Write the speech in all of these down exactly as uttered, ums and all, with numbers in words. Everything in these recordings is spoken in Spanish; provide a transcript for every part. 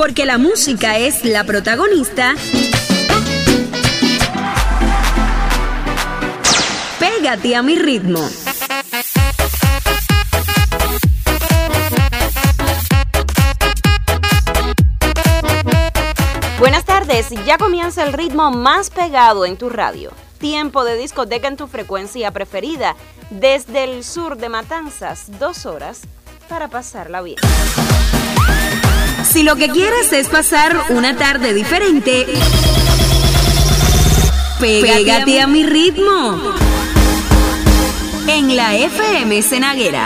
Porque la música es la protagonista. Pégate a mi ritmo. Buenas tardes, ya comienza el ritmo más pegado en tu radio. Tiempo de discoteca en tu frecuencia preferida. Desde el sur de Matanzas, dos horas para pasarla bien. Si lo que quieres es pasar una tarde diferente, pégate a mi ritmo. En la F M Cenaguera.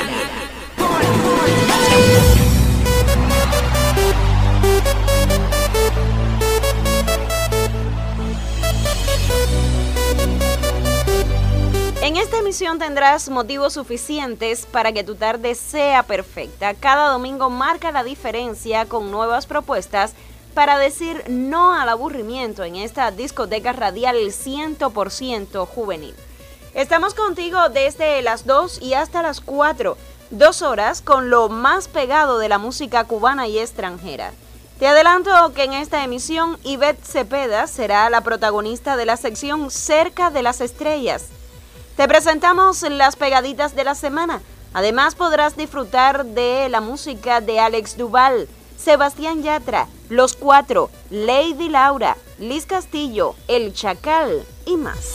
En esta emisión tendrás motivos suficientes para que tu tarde sea perfecta. Cada domingo marca la diferencia con nuevas propuestas para decir no al aburrimiento en esta discoteca radial cien por ciento juvenil. Estamos contigo desde las dos y hasta las cuatro, dos horas con lo más pegado de la música cubana y extranjera. Te adelanto que en esta emisión Ivette Cepeda será la protagonista de la sección Cerca de las Estrellas. Te presentamos las pegaditas de la semana. Además podrás disfrutar de la música de Alex Duval, Sebastián Yatra, Los Cuatro, Lady Laura, Liz Castillo, El Chacal y más.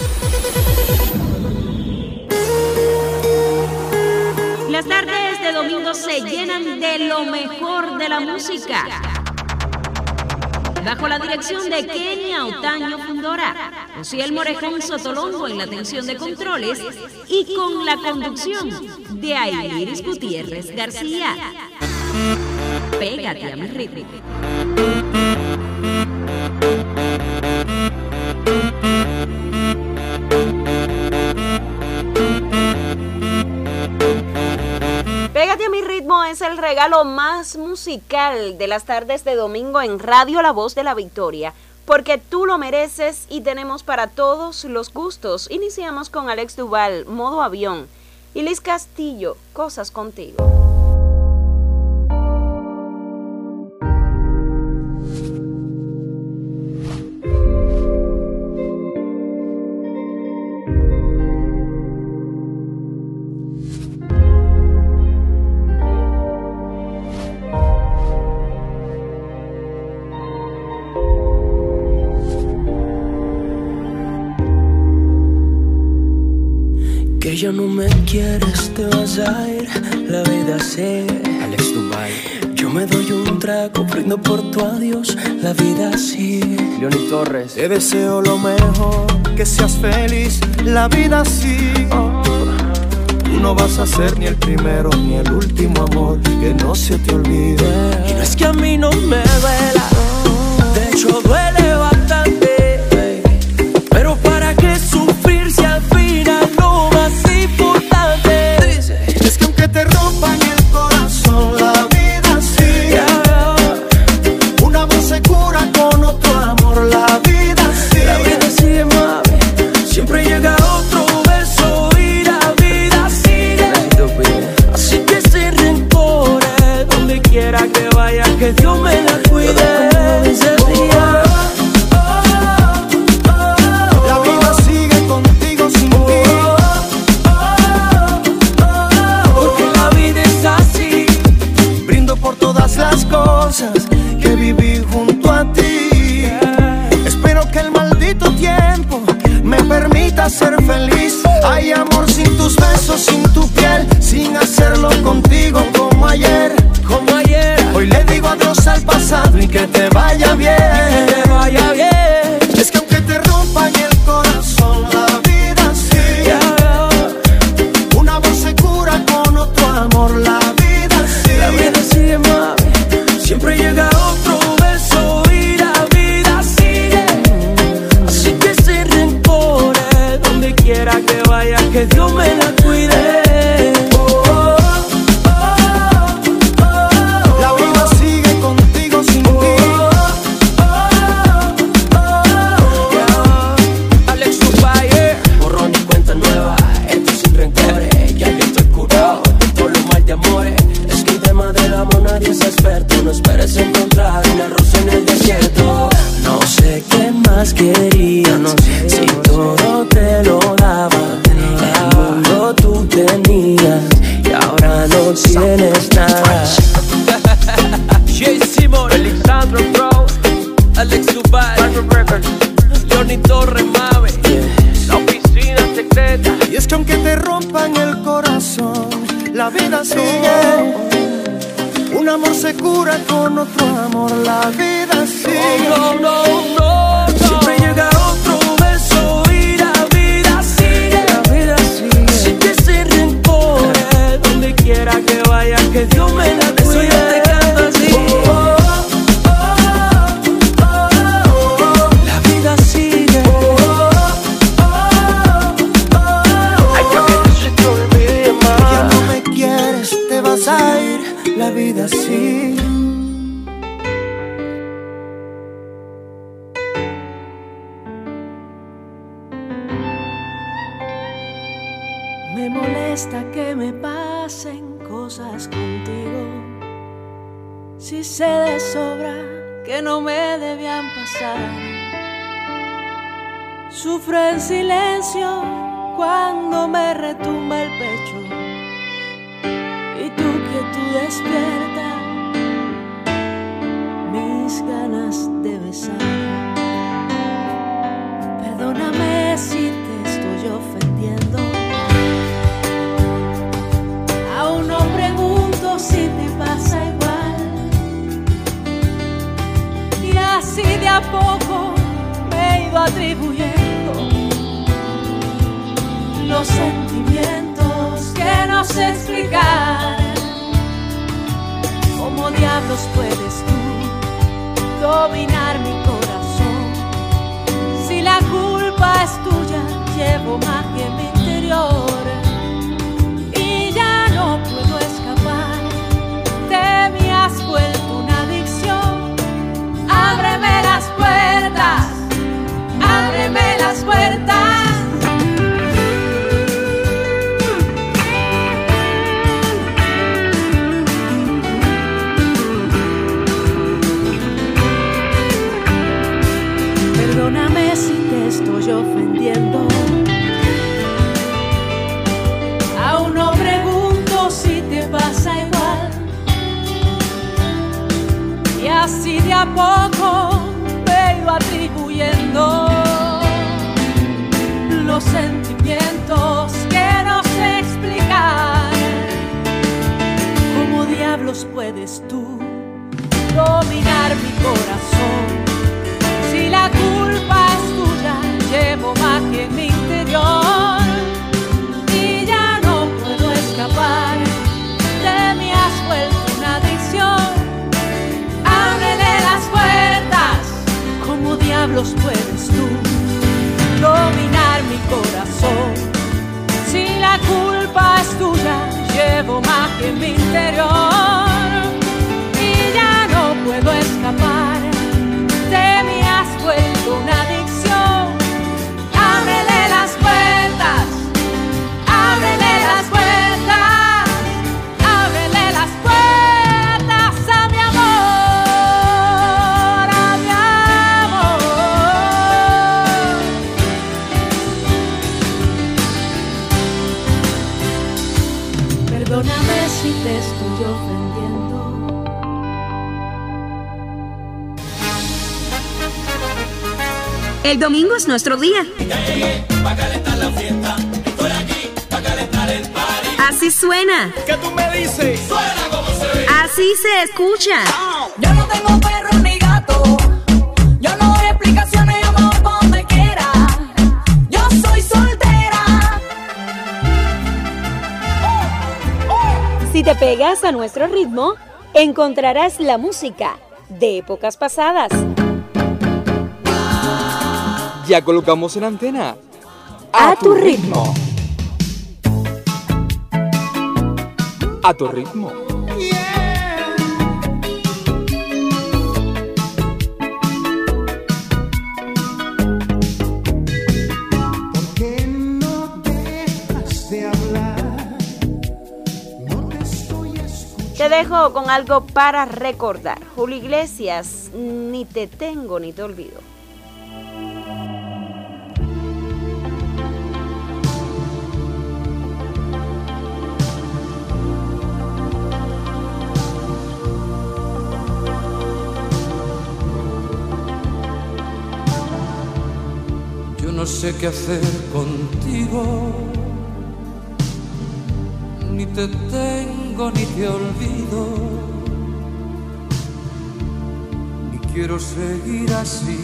Las tardes de domingo se llenan de lo mejor de la música. Bajo la dirección de Kenia Otaño Fundora, Ociel Morejón Sotolongo en la atención de controles y con la conducción de Airis Gutiérrez García. Pégate a mi ritmo. Pégate a mi ritmo es el regalo más musical de las tardes de domingo en Radio La Voz de la Victoria, porque tú lo mereces y tenemos para todos los gustos. Iniciamos con Alex Duval, Modo Avión, y Liz Castillo, Cosas Contigo. Que ya no me quieres, te vas a ir, la vida sigue. Alex Duval. Yo me doy un trago, brindo por tu adiós, la vida sigue. Leoni Torres. Te deseo lo mejor, que seas feliz, la vida sigue. Oh. Tú no vas a ser ni el primero ni el último amor, que no se te olvide. Y no es que a mí no me duela, de hecho duele bastante, pero para qué sufrir si al final no más importante. Es que aunque te rompan el corazón, la vida sigue. Yeah. Una voz se cura con otro amor, la vida sigue. La vida sigue, mami. Siempre llega otro beso y la vida sigue. Así que sin rencores, donde quiera que vaya, que Dios me la cuide. Las cosas que viví junto a ti, yeah. Espero que el maldito tiempo me permita ser feliz. Hay amor sin tus besos, sin tu piel, sin hacerlo contigo como ayer, como ayer. Hoy le digo adiós al pasado y que te vaya bien, y que te vaya bien. Es que aunque te rompan el corazón, la vida sigue, yeah. Una voz se cura con otro amor, la vida sigue. La vida sigue, mami. Siempre llega otro beso y la vida sigue. Así que sin rencores, donde quiera que vaya, que Dios me la cuide. Oh, oh, oh, oh, oh. La vida sigue contigo sin oh, ti. Oh, oh, oh, oh. Yeah. Alex Duval, borrón y cuenta nueva. Esto sin rencores, ya yo estoy curado de todos los mal de amores. Es que el tema del amor nadie es experto. No esperes encontrar tienes nada. Jay Simon, Alexandro Bro, Alex Dubai, Johnny Torres, Mave, yes. La oficina secreta. Y es que aunque te rompan el corazón, la vida sigue. Un amor se cura con otro amor, la vida sigue. No, no, no, no. Siempre llega otro beso y la vida sigue. La vida sigue. Así que se rencores, donde quiera que vaya, que Dios me la cuide. Eso yo te canto así. Oh, oh, oh, oh, oh. La vida sigue. Oh, oh, oh, oh. Ay, yo que no se te olvide más. Ya no me quieres, te vas a ir. La vida sigue. Me molesta que me pasen cosas contigo, si sé de sobra que no me debían pasar. Sufro en silencio cuando me retumba el pecho y tu quietud despierta mis ganas de besar. Perdóname si te estoy ofendiendo. Aún no pregunto si te pasa igual. Y así de a poco me he ido atribuyendo los sentimientos que no sé explicar. ¿Cómo diablos puedes tú dominar mi corazón? Si la culpa es tuya, llevo magia en mi interior y ya no puedo escapar. Te me has vuelto una adicción. Ábreme las puertas, ábreme las puertas. Perdóname si te estoy ofendiendo. Aún no pregunto si te pasa igual. Y así de a poco me he ido atribuyendo los sentimientos que no sé explicar. ¿Cómo diablos puedes tú dominar mi corazón? Si la culpa es tuya, llevo magia en mi interior y ya no puedo escapar. Te me has vuelto una adicción. Ábrele las puertas. ¿Cómo diablos puedes tú dominar mi corazón? Si la culpa es tuya, llevo magia en mi interior y ya no puedo escapar. Te me has vuelto una adicción. Ábrele las puertas, ábrele las puertas, ábrele las puertas a mi amor, a mi amor. Perdóname si te estoy ofendiendo. El domingo es nuestro día. Ya llegué pa' calentar la fiesta. Estoy aquí pa' calentar el party. Así suena. ¿Qué tú me dices? Suena como se ve. Así se escucha. Yo no tengo perro ni gato. Yo no doy explicaciones, yo me voy pa' donde quiera. Yo soy soltera. Si te pegas a nuestro ritmo, encontrarás la música de épocas pasadas. Ya colocamos en antena. A, a tu ritmo. A tu ritmo. Yeah. ¿Por qué no dejas de hablar? No te estoy escuchando. Te dejo con algo para recordar. Julio Iglesias, ni te tengo ni te olvido. sé qué hacer contigo, ni te tengo ni te olvido, ni quiero seguir así,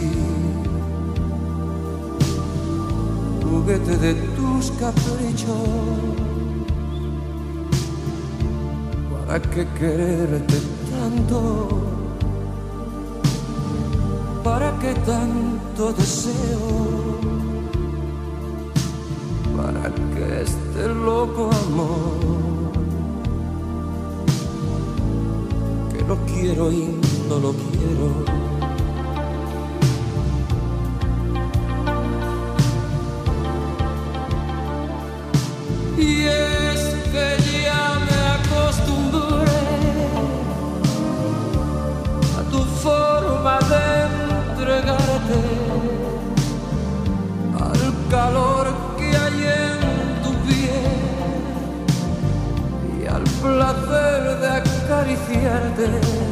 juguete de tus caprichos. ¿Para qué quererte tanto? ¿Para qué tanto deseo? ¿Para qué este loco amor? Que lo quiero y no lo quiero. Y es que ya me acostumbré a tu forma de entregarte, al calor que hay en tu piel y al placer de acariciarte.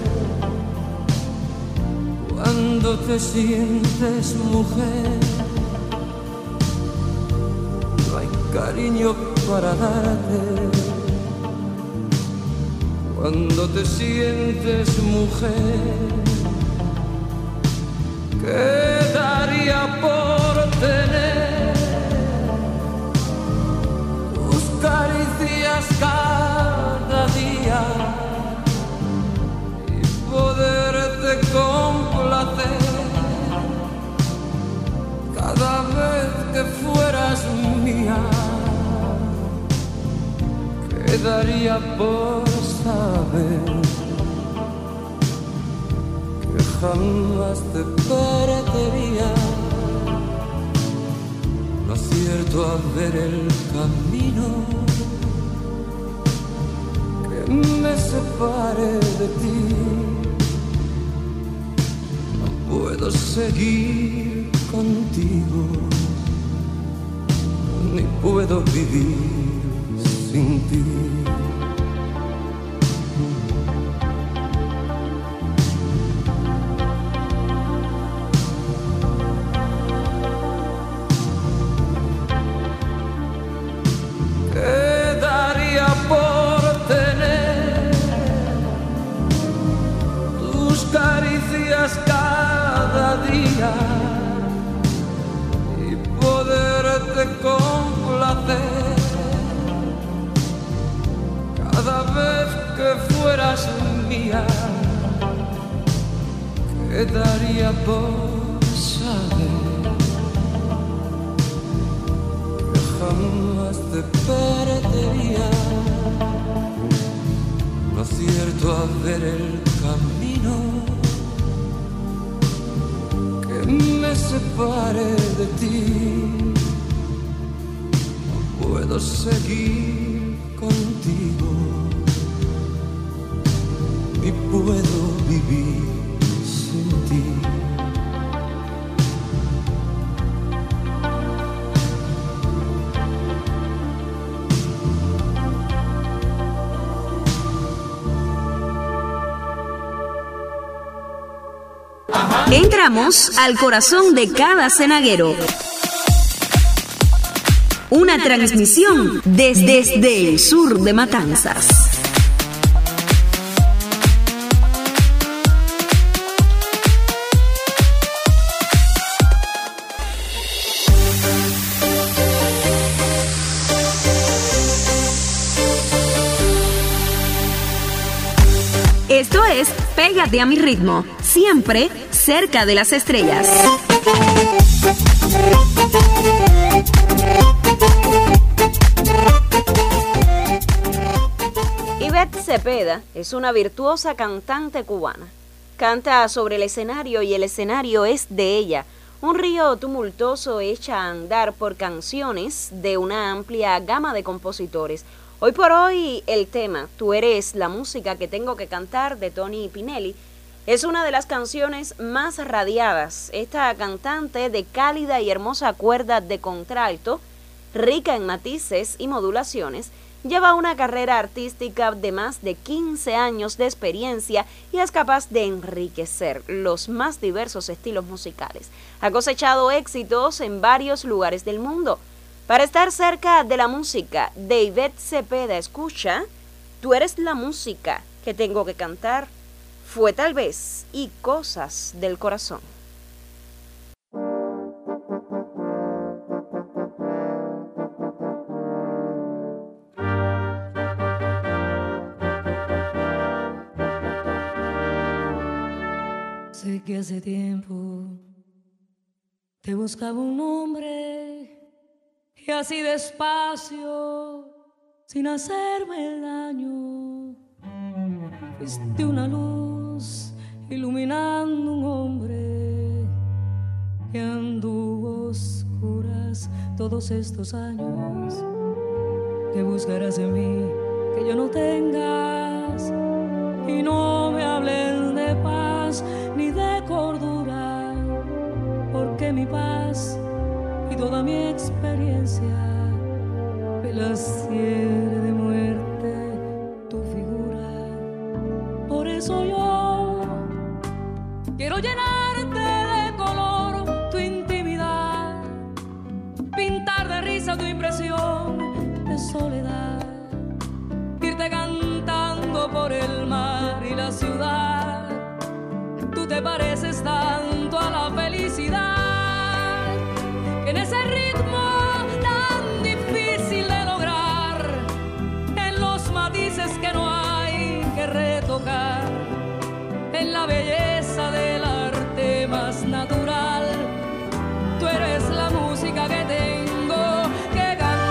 Cuando te sientes mujer, no hay cariño para darte. Cuando te sientes mujer, ¿qué daría por tener tus caricias cada día y poderte complacer cada vez que fueras mía? ¿Qué daría por saber que jamás te perdería? No acierto a ver el camino que me separe de ti. No puedo seguir contigo, ni puedo vivir sin ti. Cada día y poderte complacer cada vez que fueras mía. ¿Qué daría por saber que jamás te perdería? No acierto a ver el camino me separe de ti. No puedo seguir contigo, ni puedo vivir sin ti. Entramos al corazón de cada cenaguero. Una transmisión desde, desde el sur de Matanzas. Esto es Pégate a mi ritmo, siempre cerca de las estrellas. Ivette Cepeda es una virtuosa cantante cubana. Canta sobre el escenario y el escenario es de ella. Un río tumultuoso echa a andar por canciones de una amplia gama de compositores. Hoy por hoy el tema Tú eres la música que tengo que cantar de Tony Pinelli es una de las canciones más radiadas. Esta cantante de cálida y hermosa cuerda de contralto, rica en matices y modulaciones, Lleva una carrera artística de más de quince años de experiencia y es capaz de enriquecer los más diversos estilos musicales. Ha cosechado éxitos en varios lugares del mundo. Para estar cerca de la música de Ivette Cepeda, escucha Tú eres la música que tengo que cantar, Fue tal vez y Cosas del corazón. Sé que hace tiempo te buscaba un hombre y así despacio, sin hacerme daño, fuiste una luz iluminando un hombre que anduvo oscuras todos estos años. Que buscarás en mí que yo no tengas y no me hables de paz ni de cordura, porque mi paz y toda mi experiencia me las hiere de muerte tu figura. Por eso yo quiero llenarte de color tu intimidad, pintar de risa tu impresión de soledad, irte cantando por el mar y la ciudad. Tú te pareces tanto a la felicidad, que en ese ritmo tan difícil de lograr, en los matices que no hay que retocar, en la belleza del arte más natural, tú eres la música que tengo que cantar.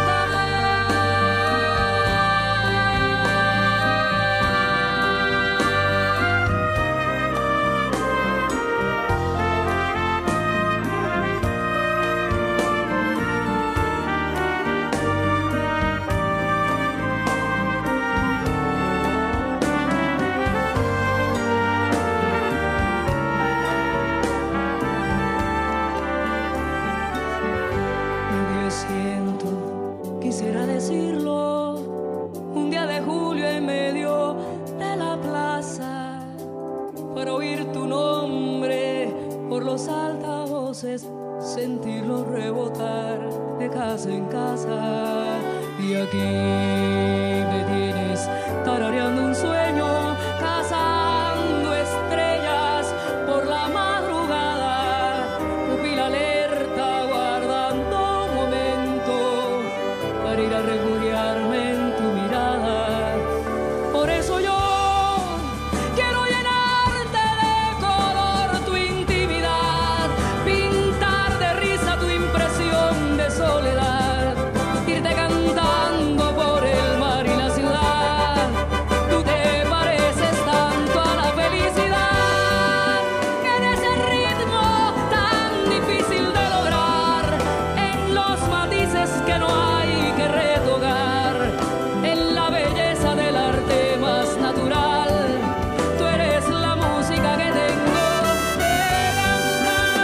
Quisiera decirlo, un día de julio en medio de la plaza, para oír tu nombre por los altavoces, sentirlo rebotar de casa en casa. Y aquí me tienes tarareando un sueño, cazando estrellas por la madrugada, pupila alerta guardando un momento para ir a refugiarme en tu mirada. Por eso yo quiero llenarte de color tu intimidad, pintar de risa tu impresión de soledad, irte cantando por el mar y la ciudad. Tú te pareces tanto a la felicidad, que en ese ritmo tan difícil de lograr, en los matices que no hay que retocar, en la belleza del arte más natural, tú eres la música que tengo que cantar.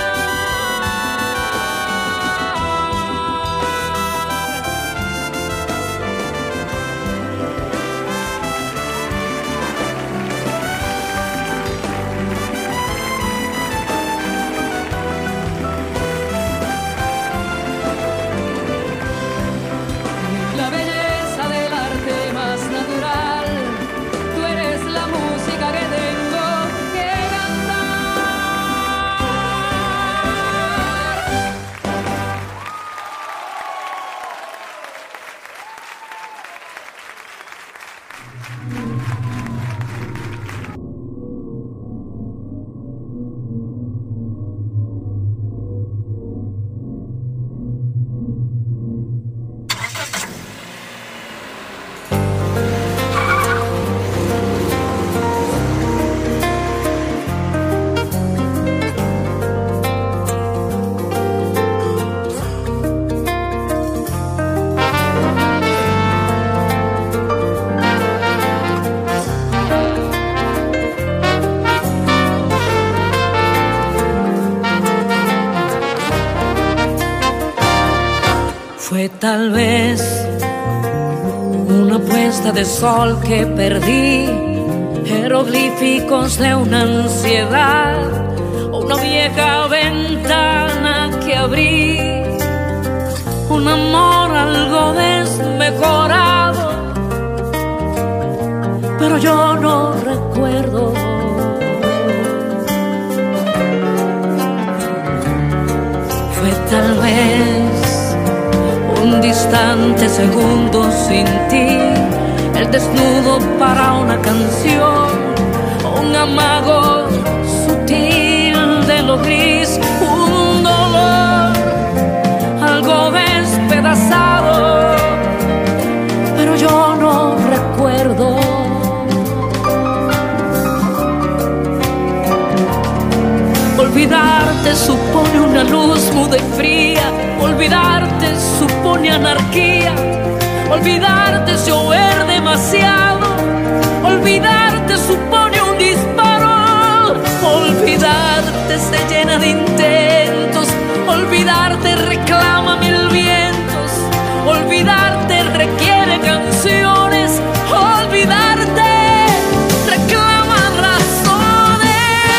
La belleza del arte más natural, tú eres la música que tengo que cantar. Fue tal vez puesta de sol que perdí, jeroglíficos de una ansiedad, una vieja ventana que abrí, un amor algo desmejorado, pero yo no recuerdo. Fue tal vez un distante segundo sin ti, el desnudo para una canción, un amago sutil de lo gris, un dolor algo despedazado, pero yo no recuerdo. Olvidarte supone una luz muda y fría, olvidarte supone anarquía, olvidarte es llover demasiado, olvidarte supone un disparo, olvidarte se llena de intentos, olvidarte reclama mil vientos, olvidarte requiere canciones, olvidarte reclama razones.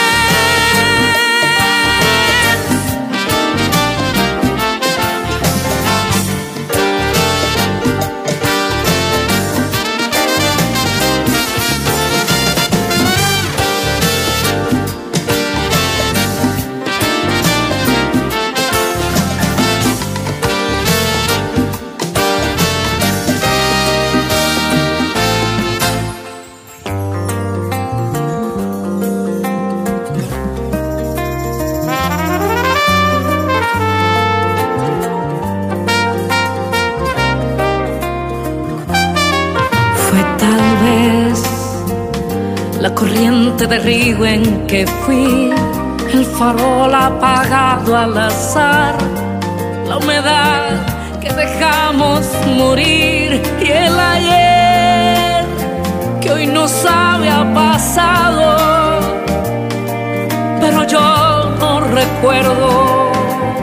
La corriente de río en que fui, el farol apagado al azar, la humedad que dejamos morir y el ayer que hoy no sabe a pasado, pero yo no recuerdo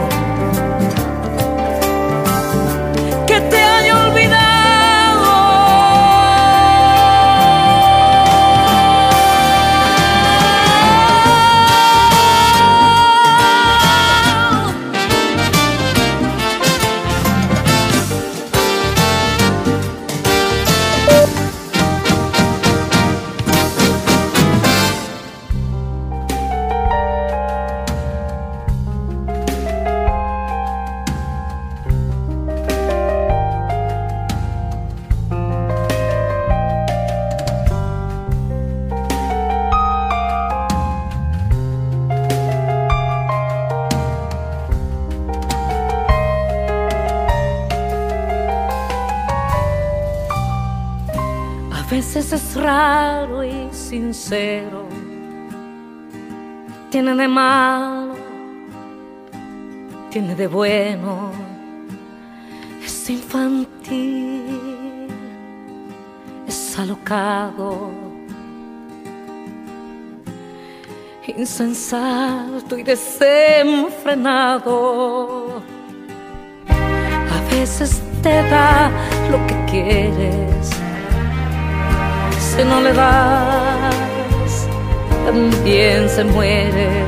que te haya olvidado. A veces es raro y sincero, tiene de malo, tiene de bueno, es infantil, es alocado, insensato y desenfrenado. A veces te da lo que quieres, si no le das, también se muere.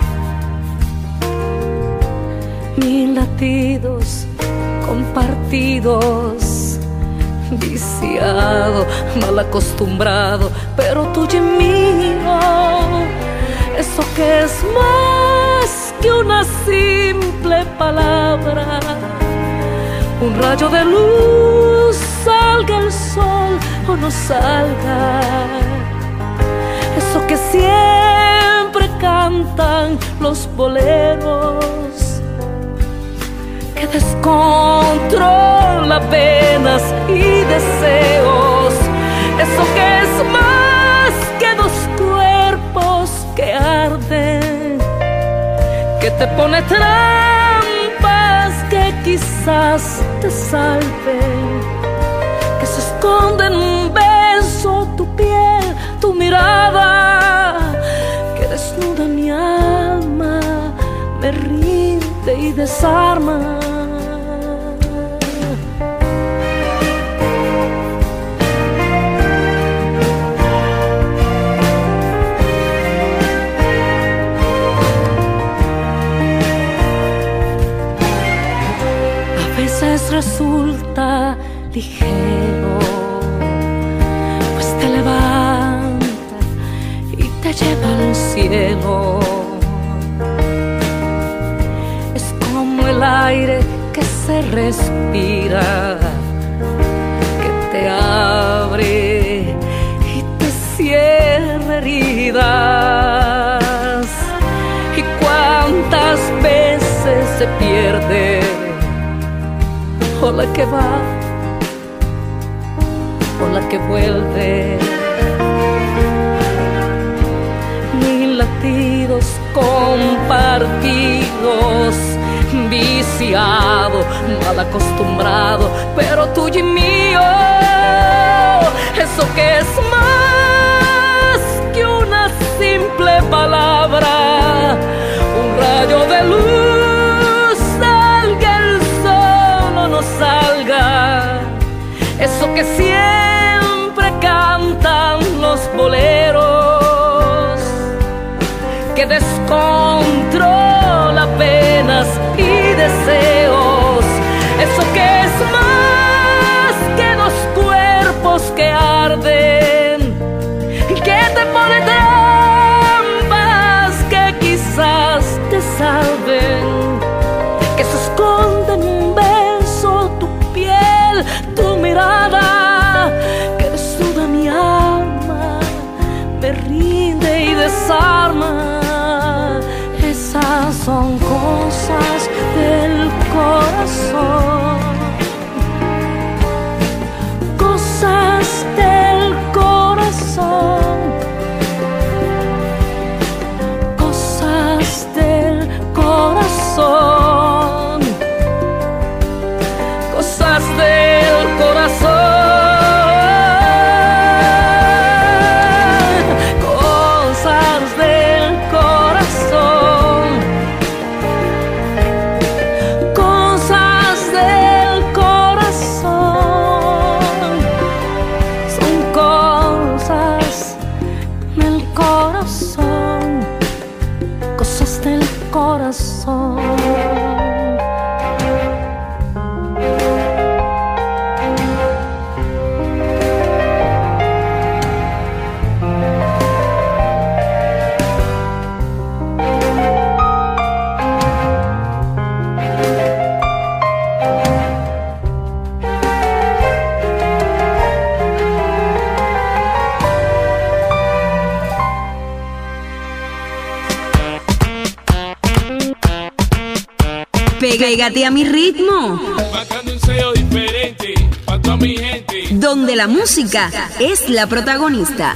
Mil latidos compartidos, viciado, mal acostumbrado, pero tuyo y mío, eso que es más que una simple palabra, un rayo de luz, salga el sol o no salga, eso que siempre cantan los boleros, que descontrola penas y deseos, eso que es más que dos cuerpos que arden, que te pone trampas que quizás te salven, que se esconde en un beso tu piel, tu mirada, que desnuda mi alma, me rinde y desarma. ligero, pues te levanta y te lleva al cielo. Es como el aire que se respira, que te abre y te cierra heridas. Y cuántas veces se pierde, o la que va, o la que vuelve. Mil latidos compartidos, viciado, mal acostumbrado, pero tuyo y mío. Eso que es más que una simple palabra, un rayo de luz, salga el sol o no salga. Eso que siempre cantan los boleros, que descontrola penas y deseos. Eso que es más que dos cuerpos que arden, que te pone trampas que quizás te salven, que se esconde en un beso tu piel, tu mirada, que desnuda mi alma, me rinde y desarma. Esas son cosas del corazón, cosas del corazón, cosas del corazón, cosas del corazón, cosas del corazón, cosas del corazón, son cosas del corazón, cosas del corazón. Pégate a mi ritmo, Marcando un sello diferente para toda mi gente. donde la música es la protagonista.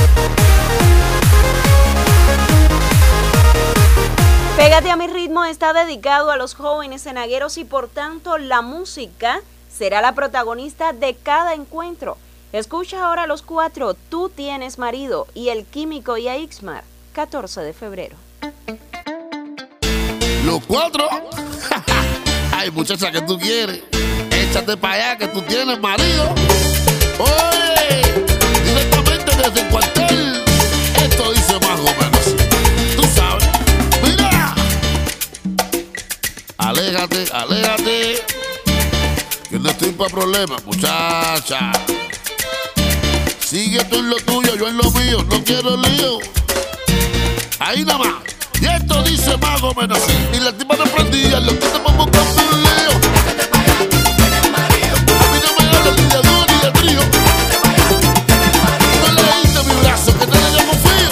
Pégate a mi ritmo está dedicado a los jóvenes cenagueros y por tanto la música será la protagonista de cada encuentro. Escucha ahora a los cuatro, Tú tienes marido y El Químico y a Ixmar, catorce de febrero. Los cuatro. Ay, muchacha, que tú quieres. Échate para allá que tú tienes marido. Oye, directamente desde el cuartel. Esto dice más o menos. Tú sabes. Mira. Aléjate, aléjate. Que no estoy para problemas, muchacha. Sigue tú en lo tuyo, yo en lo mío. No quiero lío. Ahí nada más. Y esto dice más o menos así. Y la tipa no prendía, los que te vamos buscando un lío. A mí no me habla ni de dúo ni de trío. No le diste mi brazo, que te le confío.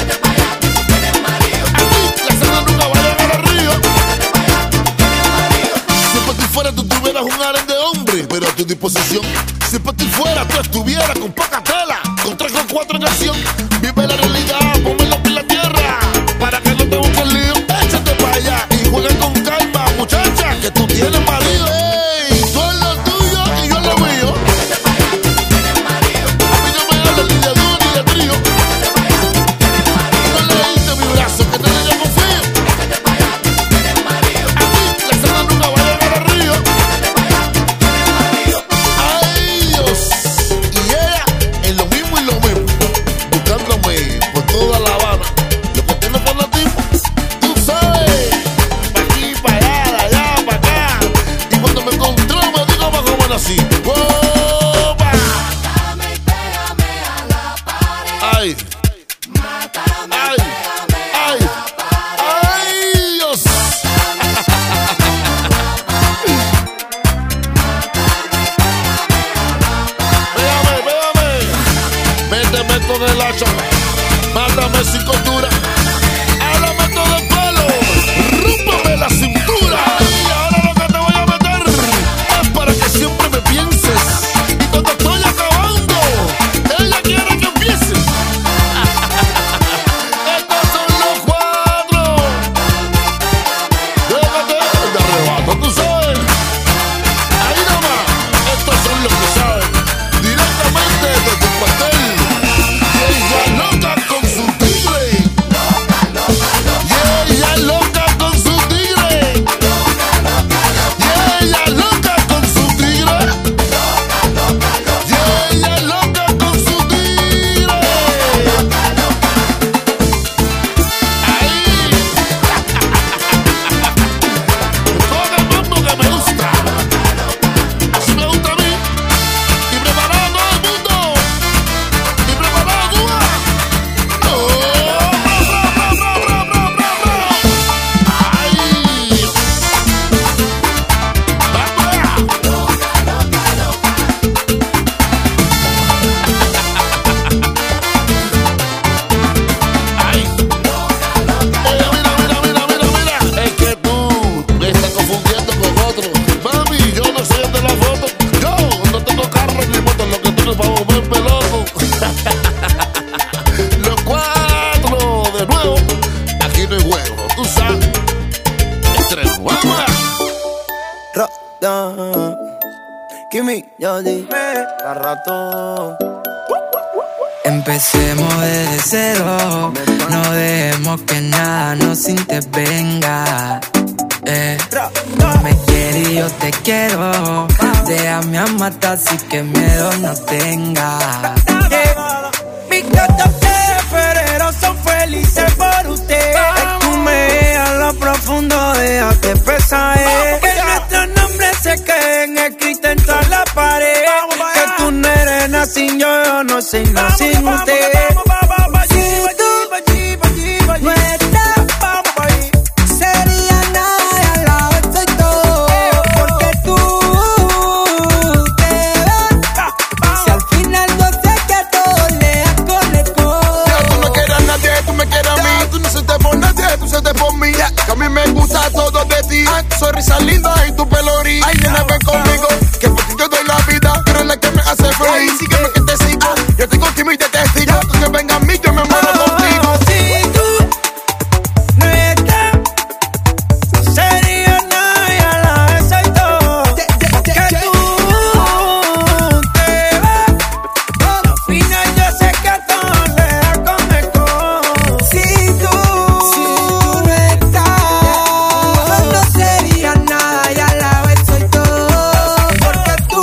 Aquí la cena nunca va a llegar al río. Si por ti fuera tú tuvieras un harén de hombre, pero a tu disposición. Si por ti fuera tú estuvieras con poca tela, con tres o cuatro en acción. Vive la realidad, ponme los pies en la tierra. Para que no te busques lío, échate para allá y juega con calma, muchacha, que tú tienes marido. Ey, tú en lo tuyo y yo en lo mío. A mí no me habla ni de dúo ni de trío. No le diste mi brazo, que te le confío. Aquí la cena nunca va a llegar al río. Ay, Dios. Y ella en lo mismo y lo mismo, buscándome Yeah. Kimi, yo dije, a rato. Empecemos desde cero, no dejemos que nada nos intervenga. Eh, me quieres y yo te quiero, déjame a matar así que miedo no tenga. Yeah. Mis catorce de febrero son felices por usted. Escumé a lo profundo, deja que pesaje. Que nuestros nombres se queden escritos en toda la pared. Que tú no eres nada sin yo, yo no soy nada sin usted. No estás, sería nada y a la vez soy todo. Porque tú te vas. Si al final yo sé que a todos le das con el codo. Tú no quieres a nadie, tú me quieres a mí. Tú no se te por nadie, tú se te por mí. Que a mí me gusta todo de ti. Soy risa linda y tu pelo rí. Ay, nena, ven conmigo, que por ti yo doy la vida. Tú eres la que me hace feliz. Sígueme que te sigo. Yo tengo que y te testigo. Tú que venga a mí, yo me muero contigo. Si tú no estás, no sería nada y a la vez soy todo. Porque tú te vas. Al final yo sé que a todos le das con el codo. Si tú, si tú no estás, no sería nada y a la vez soy todo. Porque tú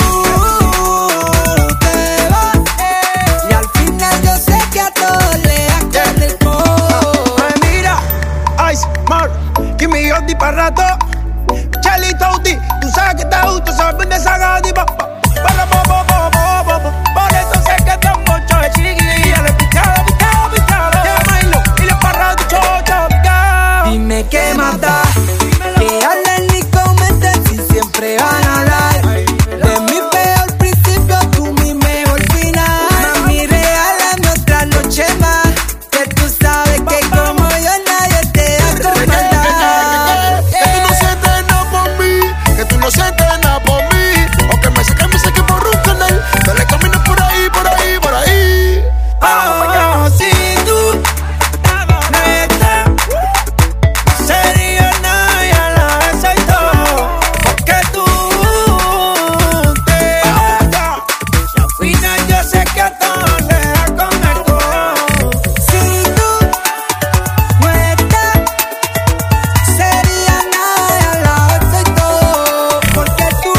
te vas. Y al final yo sé que a todos le das con el codo. Ay, mira, Ice, Mar, Kimi, yo di para rato. Charlie, Touti, tú sabes que está justo, sabes bien desagado y pa, pa, pa, pa, pa, pa, pa, pa, pa. Por eso sé que te mucho de chiquilla. Le pichado, pichado, pichado. Llámalo y le parrado tu chocho, picado. Dime qué mata, que hablen ni comenten si siempre van a hablar. De mi peor principio, tú mi mejor final. Mami, regálame otra noche más, que tú sabes que como yo nadie te da con maldad. Que tú no sientes nada por mí, que tú no sientes nada por mí. O que me saque, me saque por un canal. Dale camino por ahí, por ahí, por ahí. Oh, si tú no estás, no sería nada y a la vez soy todo. Porque tú te vas. Y al final yo sé que a todos le das con el codo. Si tú no estás, sería nada y a la vez soy todo. Porque tú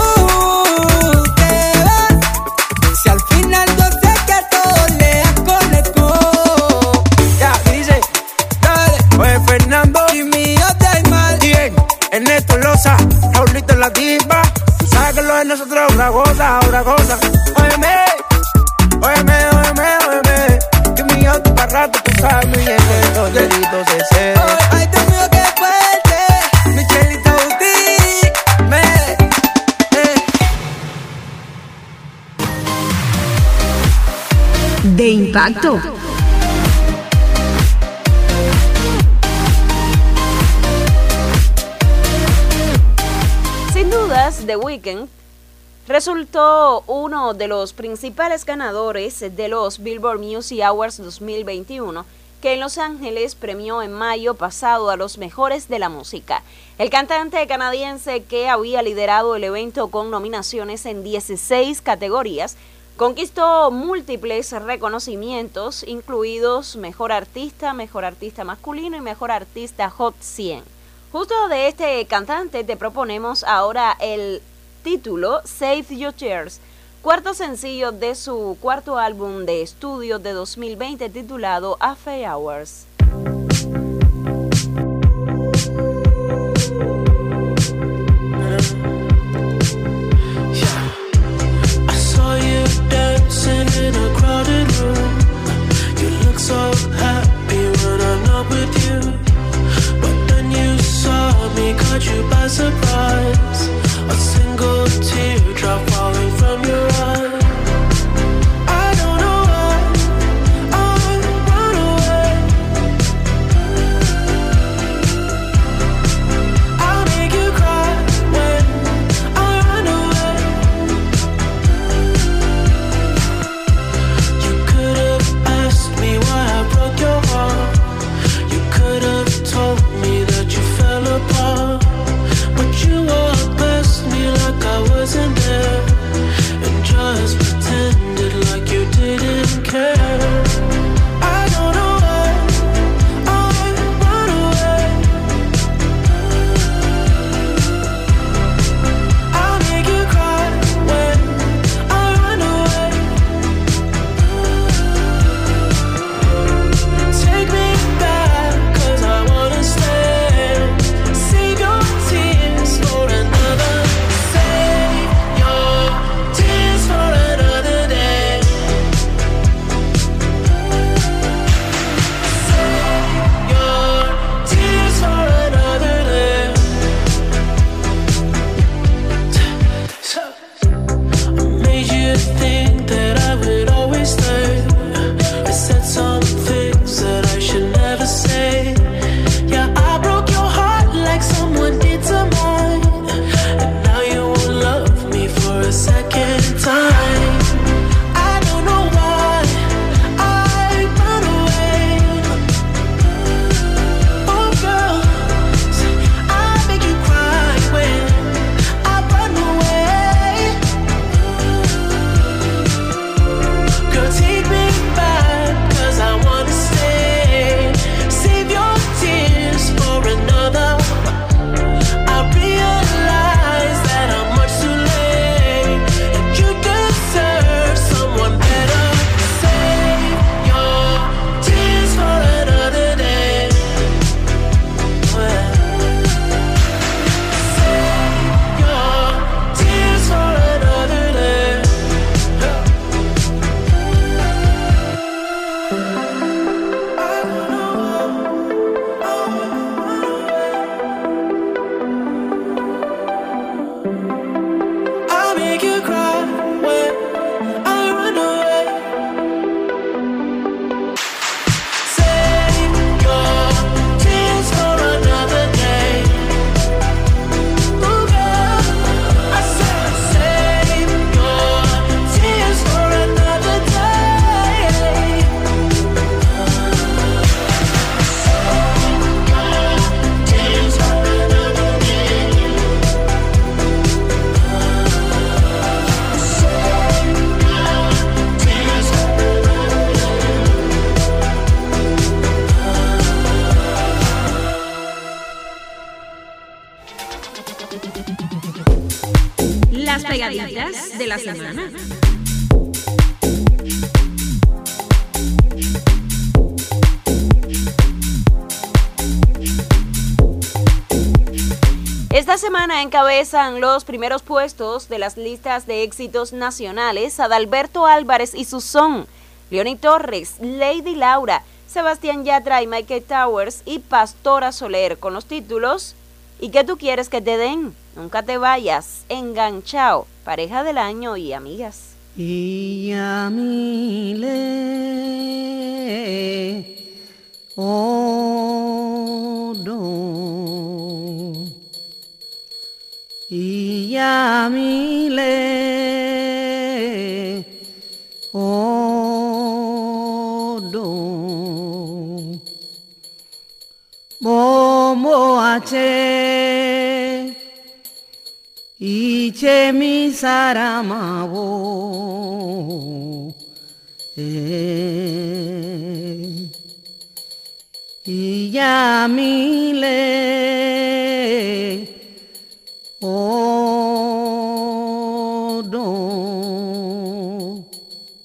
te vas. Si al final yo sé que a todos le das con el codo. Ya, dice, dale, oye Fernando Y mi otra es mal. Bien, Ernesto Loza, Raulito la diva. Tú sabes que lo de nosotros es una cosa, una cosa. Óyeme, óyeme, óyeme, óyeme. Que mi auto para rato, tú sabes muy bien que estos deditos se ceden. Ay, Dios mío, qué fuerte. Mi chelito dime. Eh. De impacto. Sin dudas, The Weeknd resultó uno de los principales ganadores de los Billboard Music Awards dos mil veintiuno, que en Los Ángeles premió en mayo pasado a los mejores de la música. El cantante canadiense, que había liderado el evento con nominaciones en dieciséis categorías, conquistó múltiples reconocimientos, incluidos Mejor Artista, Mejor Artista Masculino y Mejor Artista Hot cien. Justo de este cantante te proponemos ahora el título Save Your Tears, cuarto sencillo de su cuarto álbum de estudio de dos mil veinte titulado After Hours. I saw you dancing in a crowded room. You look so happy when I'm not with you. But then you saw me, caught you by surprise. A single teardrop falling from your eye. I don't know why I run away. calladitas de la semana. Esta semana encabezan los primeros puestos de las listas de éxitos nacionales Adalberto Álvarez y Susón, Leoni Torres, Lady Laura, Sebastián Yatra y Michael Towers y Pastora Soler con los títulos ¿Y qué tú quieres que te den? Nunca te vayas, Enganchao, Pareja del Año y Amigas. Y a mi le, oh no, y a mi le, oh no, bombo ache, iche mi saramabo, eh, y ya mi le, oh no.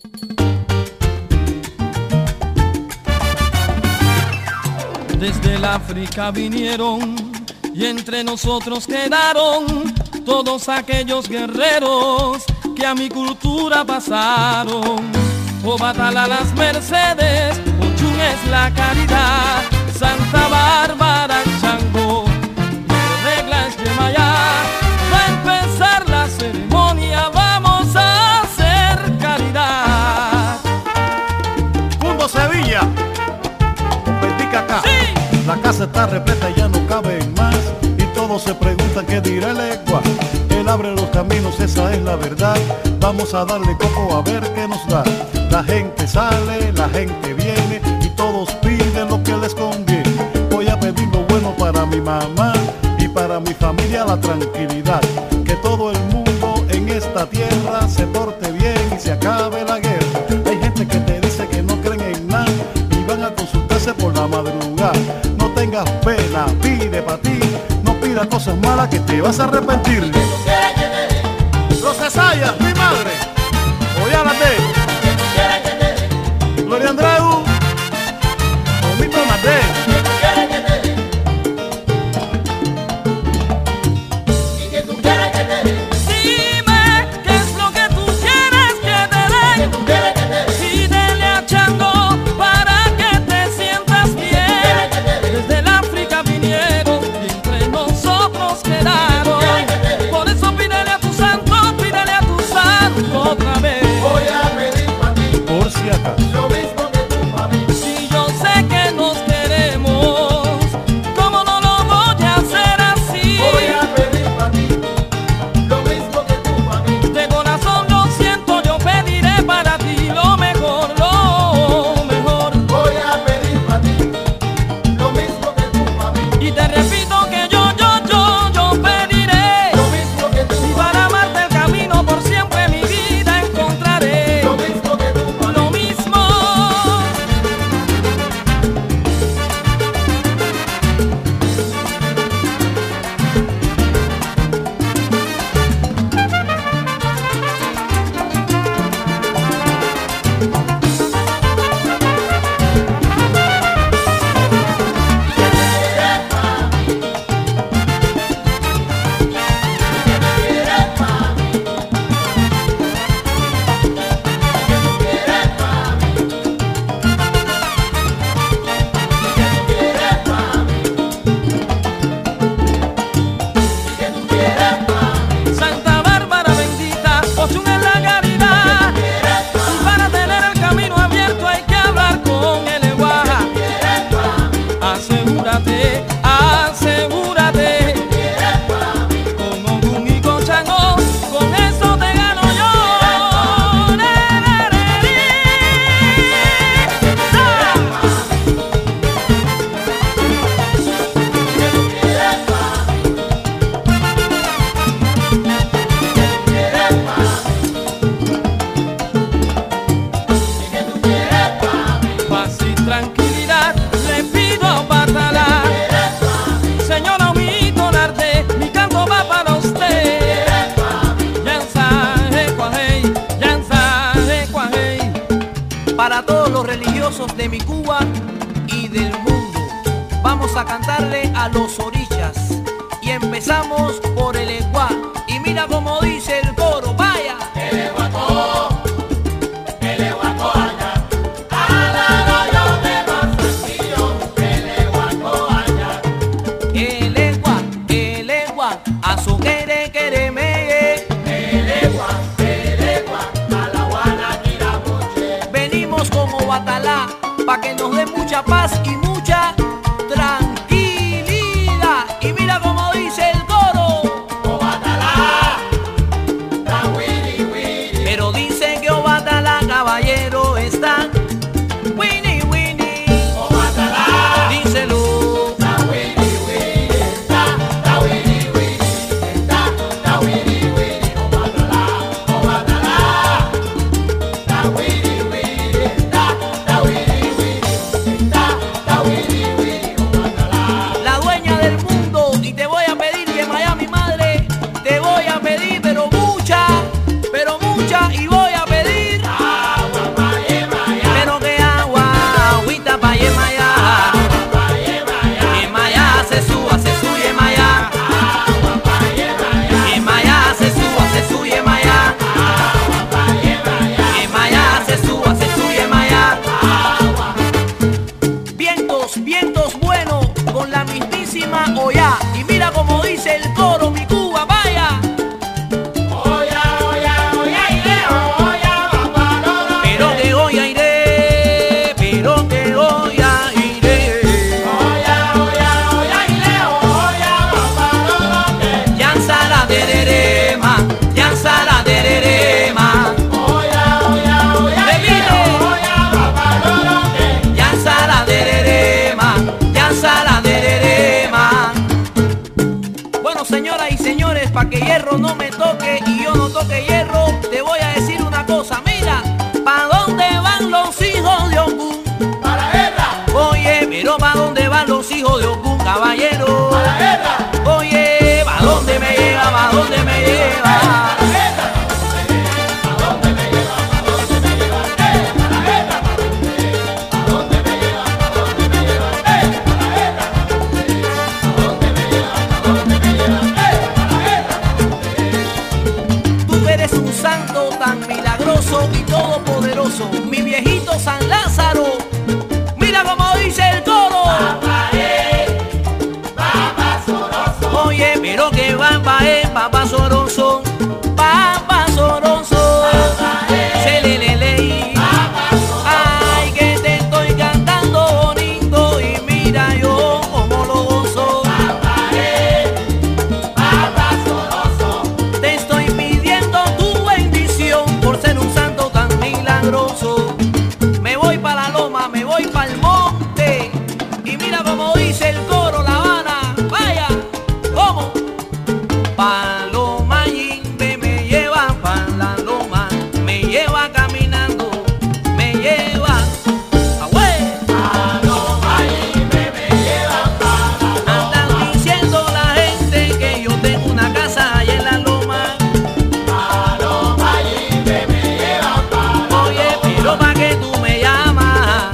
Desde el África vinieron y entre nosotros quedaron todos aquellos guerreros que a mi cultura pasaron. Obatala las Mercedes, Ochun es la Caridad, Santa Bárbara Chango, regla es Yemayá. Va a empezar la ceremonia, vamos a hacer caridad. Mundo Sevilla, Betica acá. Sí. La casa está repleta y ya no caben más. Y todos se preguntan qué dirá el Ecua. Él abre los caminos, esa es la verdad. Vamos a darle coco a ver qué nos da. La gente sale, la gente viene y todos piden lo que les conviene. Voy a pedir lo bueno para mi mamá y para mi familia, la tranquilidad. Que todo el mundo en esta tierra se porte bien y se acabe la guerra. Hay gente que te dice que no creen en nada y van a consultarse por la madrugada. No tengas pena, pide para ti, no pidas cosas malas que te vas a arrepentir. Los Cesayas, mi madre, Oyálate, Gloria Andreu, Omito Nadé. Otra vez voy a pedir para ti, por si acaso, lo mismo que tu papá. vamos a cantarle a los orichas. Y empezamos por el eguá. Y mira como dice el coro, vaya. El eguaco, el eguaco allá. Alarayo de Manzanillo, el eguaco allá. El egua, el egua, a su quere quere me. El egua, el egua, a la Guanaquira Moche. Venimos como Batalá, pa' que nos dé mucha paz y mucha tranquilidad. Y mira como dice el coro. Obatalá, la wiri wiri. Pero dice que Obatalá, caballero, está Winnie Winnie. Obatalá, díselo. la wiri wiri. Está, la wiri wiri. Está, la wiri wiri. Obatalá, Obatalá, la wiri wiri. Está, la wiri wiri. Está, la wiri wiri. Obatalá. La dueña del mundo, y te voy a pedir que Miami madre, te voy a pedir, pero mucha, pero mucha, y voy a pedir Agua pa' Yemayá. pero que agua, agüita pa' Yemayá. Agua pa' Yemayá. Yemayá se suba, se su Yemayá. Agua pa' Yemayá. Yemayá se suba, se su Yemayá. Agua pa' Yemayá. Yemayá se suba, se su Yemayá. Agua. Vientos, vientos buenos con la mismísima Oya. Y mira como dice el coro, mi Cuba, vaya. Oya, oya, oya, ireo, oya, babaloro. Pero que Oya iré, pero que Oya iré. Oya, oya, oya, ireo, oya, babaloro. Yansara dererema, yansara dererema. Oya, oya, oya, ireo, oya, babaloro. Yansara dererema, yansara dererema. Bueno, señoras y señores, pa' que hierro no me toque y yo no toque hierro, te voy a decir una cosa, mira, ¿pa' dónde van los hijos de Ogún? Para la guerra, Oye, pero ¿pa' dónde van los hijos de Ogún, caballero? para la guerra. Oye, ¿pa' dónde me lleva, pa' dónde me lleva? Tú eres un santo tan milagroso y todopoderoso, mi viejito San Lázaro. Mira como dice el coro. Oye, pero que va pa' él, papá Soroso, papá Soroso, se le le le. Ay, que te estoy cantando bonito y mira yo como lo gozo. Te estoy pidiendo tu bendición por ser un santo tan milagroso. Me voy para la loma, me voy para el monte. Y mira como dice el coro, La Habana. Vaya, ¿cómo? Paloma Yimbe me lleva pa' la loma, me lleva caminando, me lleva. ¡Agüe! Andan diciendo la gente que yo tengo una casa allá en la loma. Oye, pero pa' que tú me llamas,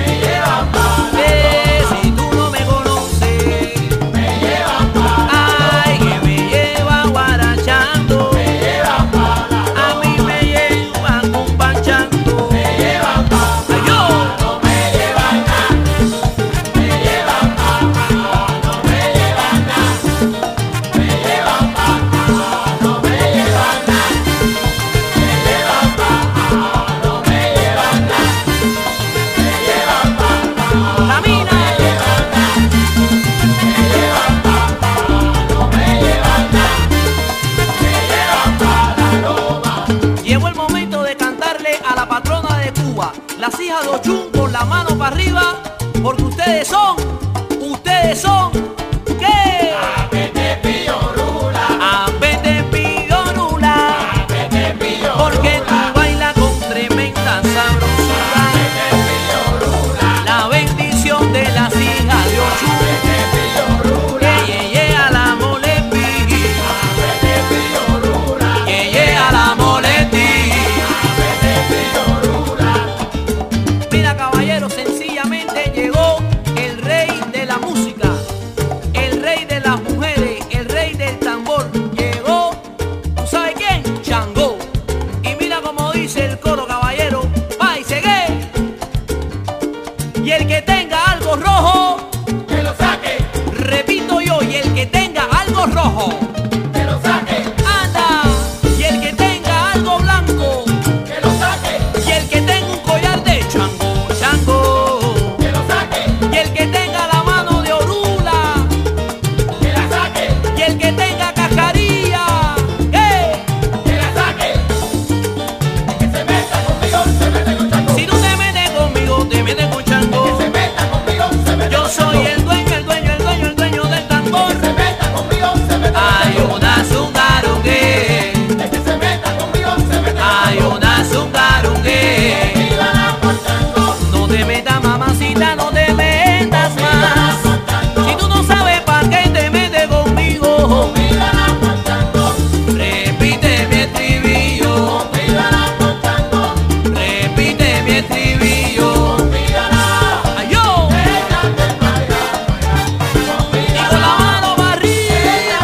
que si tú no me conoces, ay, que me lleva guarachando, a mí me lleva compachando. Ay, yo. Camina. Llegó el momento de cantarle a la patrona de Cuba, las hijas de Ochun con la mano para arriba, porque ustedes son, ustedes son, ¿qué? Apete Piorula, porque tú bailas con tremenda sabrosura. La bendición de las hijas de Ochun, que llegue a la molepi, que llegue a la molepi. Mira, caballero, sencillamente llegó el rey de la música. soy el dueño, el dueño, el dueño, el dueño del tambor. El que se meta conmigo se mete Hay una zungarungue. El que se meta conmigo se mete Hay una zungarungue. No te metas, mamacita, no te metas más. Si tú no sabes para qué te metes conmigo, repite mi estribillo. Repite mi estribillo. Ay, yo. Y con la mano para arriba.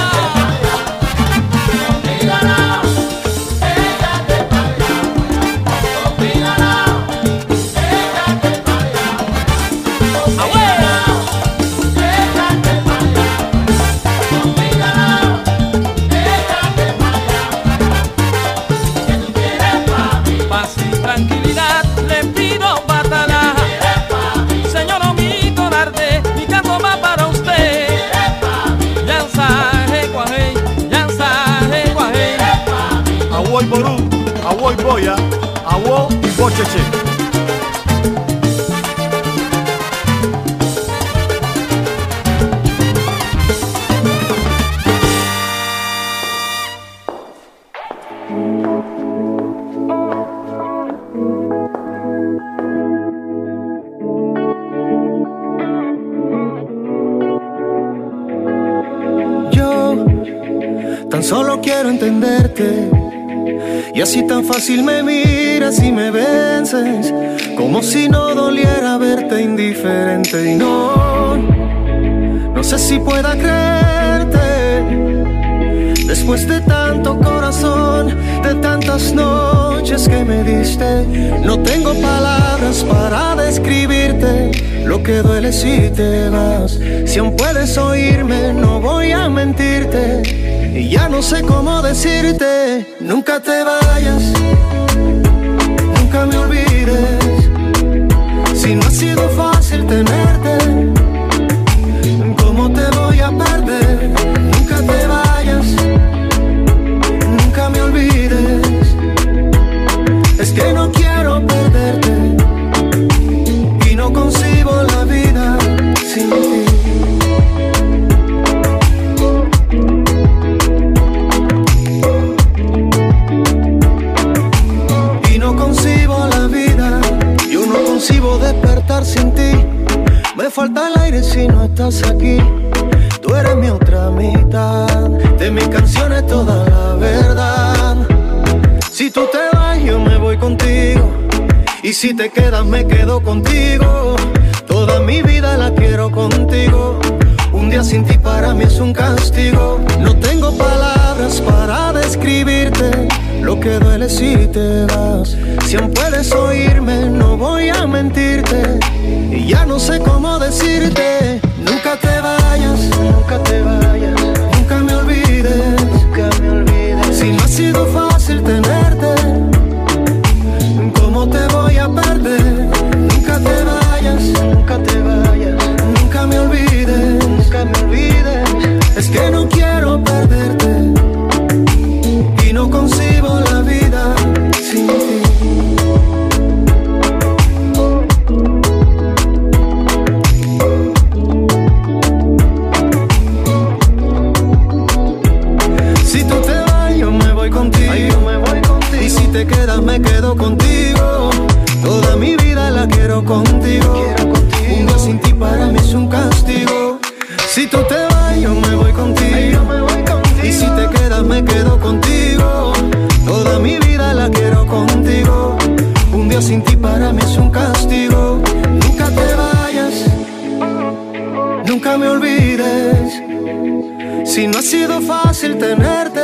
Paz y tranquilidad le pido batalla. Señor Omito Darte, mi canto va para usted. Yansaje guajey, yansaje guajey. Awoy Ború, Awoy Boya, Awo y Bocheche. Yo tan solo quiero entenderte y así tan fácil me miras y me vences, como si no doliera verte indiferente. Y no, no sé si pueda creerte después de tanto corazón, de tantas noches que me diste. No tengo palabras para describirte lo que duele si te vas. Si aún puedes oírme, no voy a mentirte. Y ya no sé cómo decirte: nunca te vayas, nunca me olvides. Si no ha sido fácil tenerte, ¿cómo te voy a perder? Nunca te vayas, nunca me olvides. Es que no quiero perderte y no concibo la vida sin ti. Y no concibo la vida, yo no concibo despertar sin ti. Me falta el aire si no estás aquí. Tú eres mi otra mitad, de mis canciones toda la verdad. Si tú te vas yo me voy contigo, y si te quedas me quedo contigo. Toda mi vida la quiero contigo. Un día sin ti para mí es un castigo. No tengo palabras para describirte lo que duele si te vas. Si aún puedes oírme, no voy a mentirte. Y ya no sé cómo decirte: nunca te vayas, nunca te vayas, nunca me olvides, nunca me olvides. Si no ha sido fácil tenerte, ¿cómo te voy a perder? Nunca te vayas, nunca te vayas, nunca me olvides, nunca me olvides. Es que no quiero perderte y no concibo la vida sin ti. Si tú te vas yo me voy contigo, ay, yo me voy contigo. Y si te quedas me quedo contigo. Toda mi vida la quiero contigo, quiero contigo. Un día sin ti para mí es un castigo. Si tú te vas yo me voy contigo, ay, yo me voy contigo. Y si te quedas me quedo contigo. Toda mi vida la quiero contigo. Un día sin ti para mí es un castigo. Nunca te vayas, nunca me olvides. Si no ha sido fácil tenerte,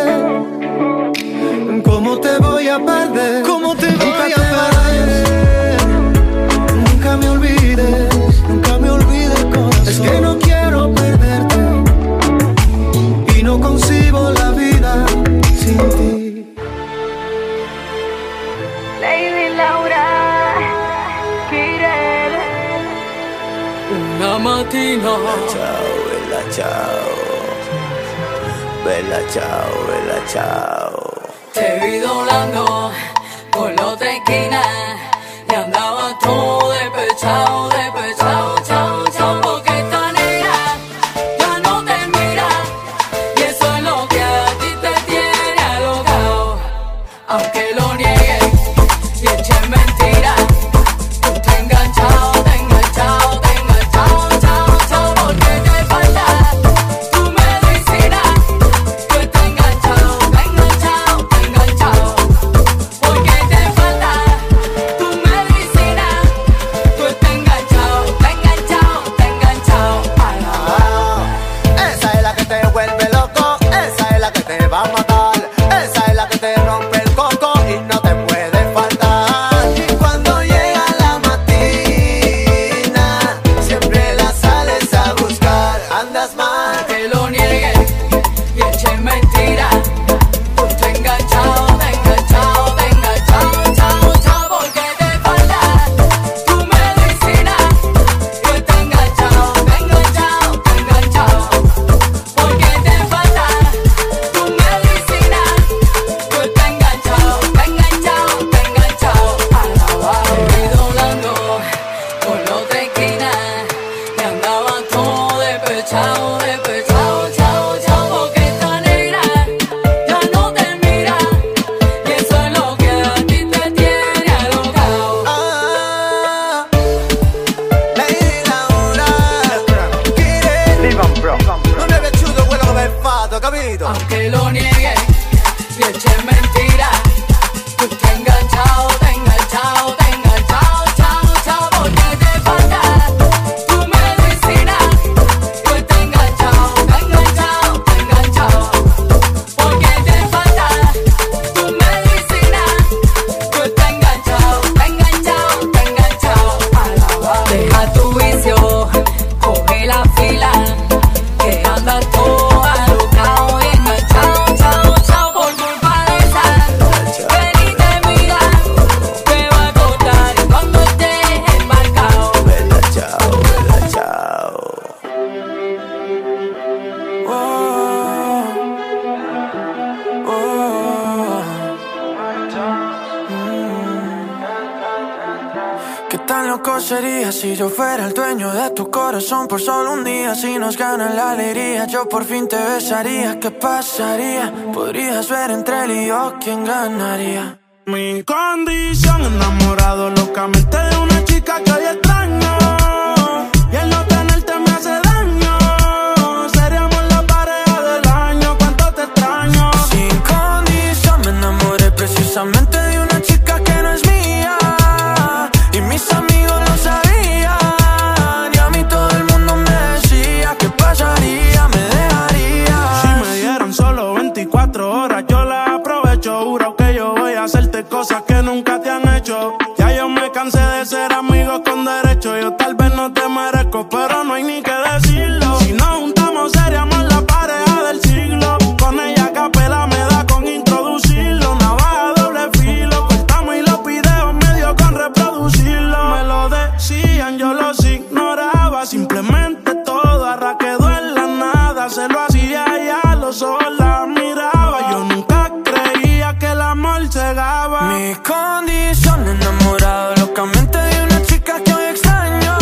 ¿cómo te voy a perder? ¿Cómo te voy nunca a perder? Nunca me olvides, nunca me olvides, corazón. Es que no quiero perderte y no concibo la vida sin ti. Lady Laura, Kirel, Una mattina. Ciao, bella ciao. Bella ciao, bella ciao. te vi doblando por la otra esquina y andaba todo despechado, despechado, chao, chao, porque estaba Papito. Aunque lo niegue y eche mentira, tú te has enganchado, te has enganchado, te has enganchado, chao, chao, porque te falta tu medicina. Tú te has enganchado, te has enganchado, te has enganchado, porque te falta tu medicina. Tú te has enganchado, te has enganchado, te has enganchado. Deja tu vicio, coge la fila, que anda todo alocado y enganchado, chao, chao, por culpa de esa. Ven y te mira, te va a cortar cuando estés embarcado. Bella chao, bella chao. Oh, oh. ¿Qué tan loco sería si yo fuera el dueño de tu corazón por solo un día? Si nos gana la alegría, yo por fin te besaría. ¿Qué pasaría? Podrías ver entre él y yo quién ganaría. Mi condición, enamorado locamente de una chica que hoy extraño, y el no tenerte me hace daño. Seríamos la pareja del año, cuánto te extraño. Sin condición me enamoré precisamente de una chica que no es mía, y mis amigos lo sabían, y a mí todo el mundo me decía ¿qué pasaría? Me dejaría. Si me dieran solo veinticuatro horas, yo las aprovecho. Juro que yo voy a hacerte cosas que nunca te han hecho. Ya yo me cansé de ser amigos con derecho. Yo tal vez no te merezco, pero no hay ni que decirlo. Si nos juntamos seríamos la pareja del siglo. Con ella a capela me da con introducirlo. Navaja doble filo, cortamos y los videos me dio con reproducirlo. Me lo decían, yo los ignoraba. Simplemente todo arra quedó en la nada. Se lo hacía y a los ojos la miraba. Yo nunca creía que el amor cegaba. Mi condición, enamorado locamente de una chica que hoy extraño,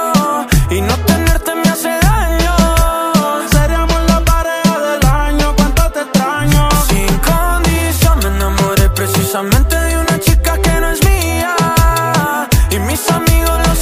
y no tenerte me hace daño. Seríamos la pareja del año, cuánto te extraño. Sin condición me enamoré precisamente de una chica que no es mía, y mis amigos lo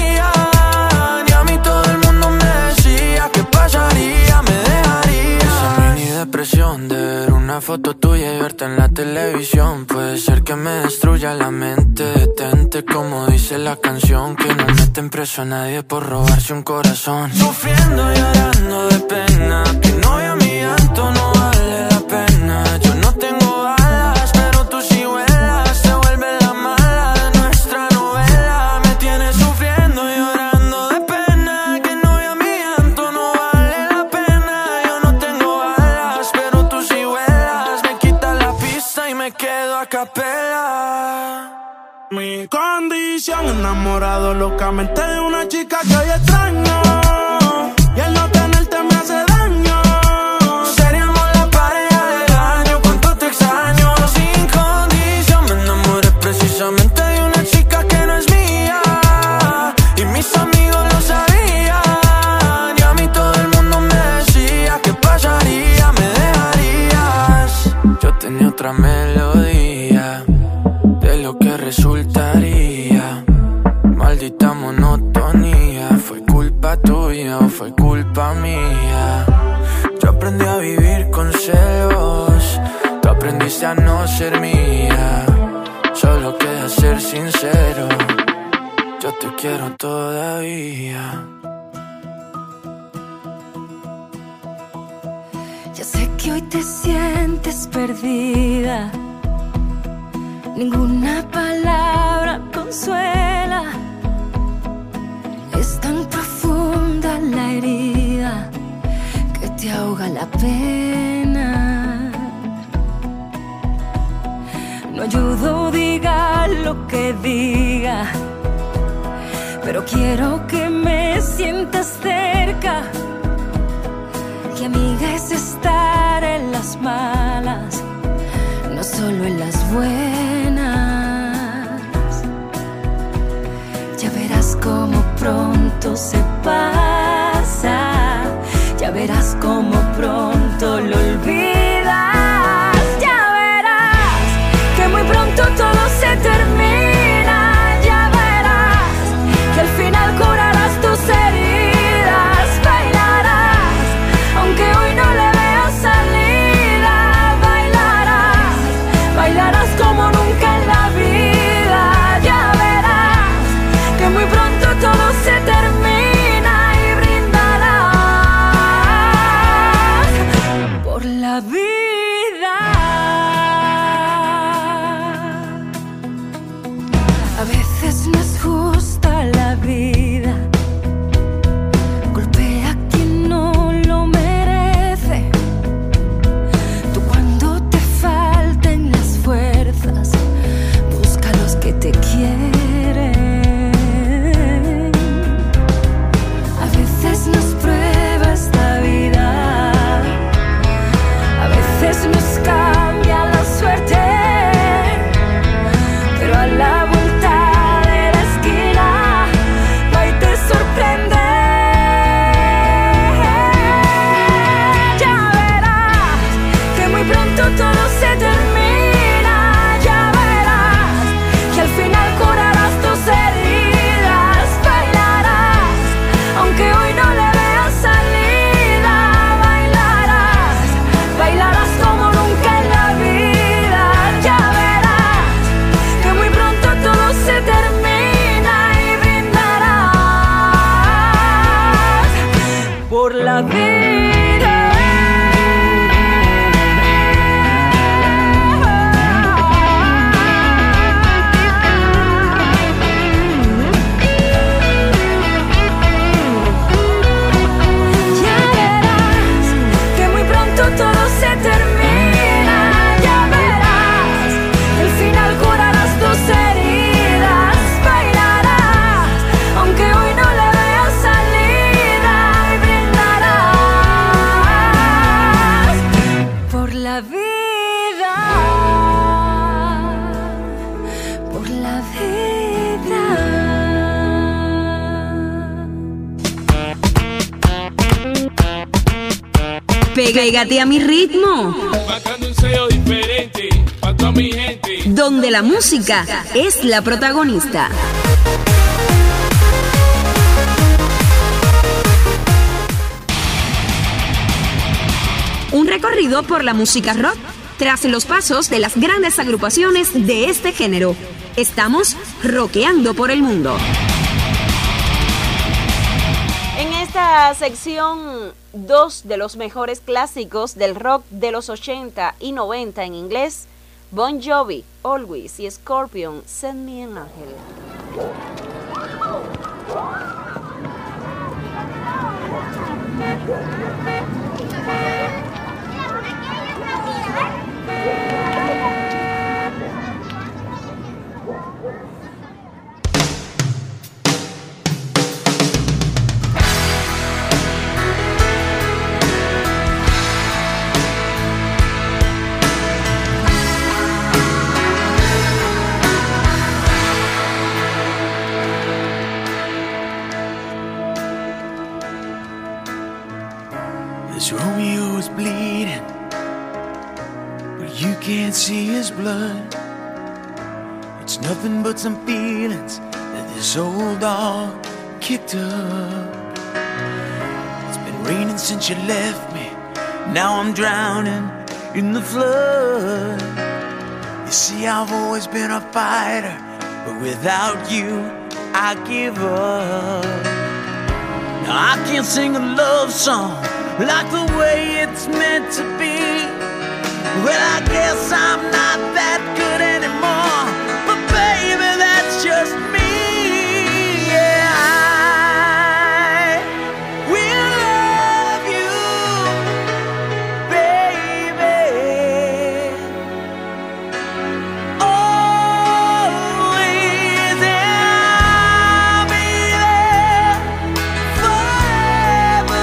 sabían, y a mí todo el mundo me decía ¿qué pasaría? Me dejaría. Esa mini depresión de ver una foto tuya y verte en la televisión puede ser que me destruya la mente. Detente, como dice la canción, que no meten preso a nadie por robarse un corazón. Sufriendo y llorando de pena, que no vea mi llanto, no vale la pena. Yo no tengo alas, pero tú sí vuelas. Se vuelve la mala de nuestra novela. Me tienes sufriendo y llorando de pena, que no vea mi llanto, no vale la pena. Yo no tengo alas, pero tú sí vuelas. Me quita la pista y me quedo a capela. Mi condición, enamorado locamente de una chica que hoy extraño, y el no tenerte me hace daño. Seríamos la pareja del año, cuánto te extraño. Sin condición me enamoré precisamente de una chica que no es mía, y mis amigos lo sabían, y a mí todo el mundo me decía ¿qué pasaría? Me dejarías. Yo tenía otra melodía de lo que resultaría. Maldita monotonía, ¿fue culpa tuya o fue culpa mía? Yo aprendí a vivir con celos, tú aprendiste a no ser mía. Solo queda ser sincero, yo te quiero todavía. Yo sé que hoy te sientes perdida, ninguna palabra consuela. Es tan profunda la herida que te ahoga la pena. No ayudo, diga lo que diga, pero quiero que me sientas cerca. Que amiga es estar en las malas, no solo en las buenas. Ya verás cómo pronto se pasa, ya verás cómo pronto lo olvidas. Ya verás que muy pronto todo se termina. Ya verás que al final curarás tus heridas. Bailarás aunque hoy no le veas salir. por la vida. Ya verás que muy pronto todo se termina. Ya verás, el final curarás tus heridas. Bailarás, aunque hoy no le veas salida. Y brindarás por la vida, por la vida. Pégate a mi ritmo, Marcando un sello diferente para toda mi gente. donde la música es la protagonista. Un recorrido por la música rock, tras los pasos de las grandes agrupaciones de este género. Estamos rockeando por el mundo. En esta sección, dos de los mejores clásicos del rock de los ochenta y noventa en inglés, Bon Jovi, Always, y Scorpion, Send Me an Angel. This Romeo is bleeding, but you can't see his blood. It's nothing but some feelings that this old dog kicked up. It's been raining since you left me, now I'm drowning in the flood. You see, I've always been a fighter, but without you, I give up. Now I can't sing a love song like the way it's meant to be. Well, I guess I'm not that good anymore, but baby, that's just me. Yeah, I will love you, baby, always, and I'll be there forever.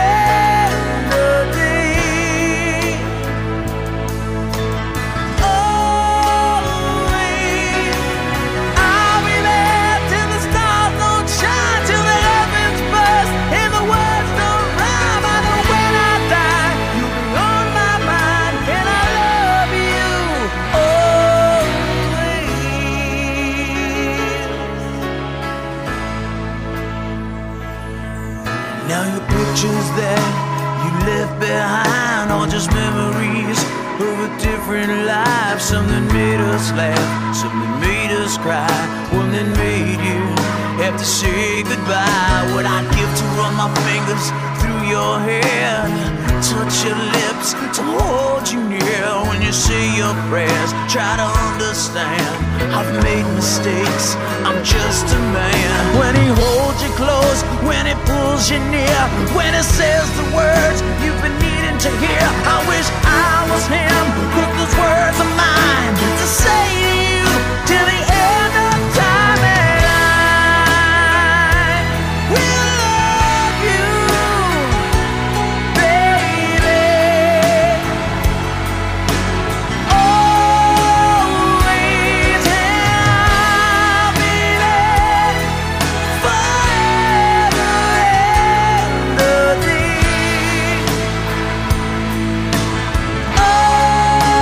Now your pictures that you left behind are just memories of a different life. Something made us laugh, something made us cry, one that made you have to say goodbye. What I'd give to run my fingers through your hair, touch your lips, to hold you near when you say your prayers. Try to understand, I've made mistakes, I'm just a man. When he holds you close, when he pulls you near, when he says the words you've been needing to hear, I wish I was him, put those words of mine to say to you till the end of time. And I will love you, baby, always, and I'll be there forever and a day. Oh,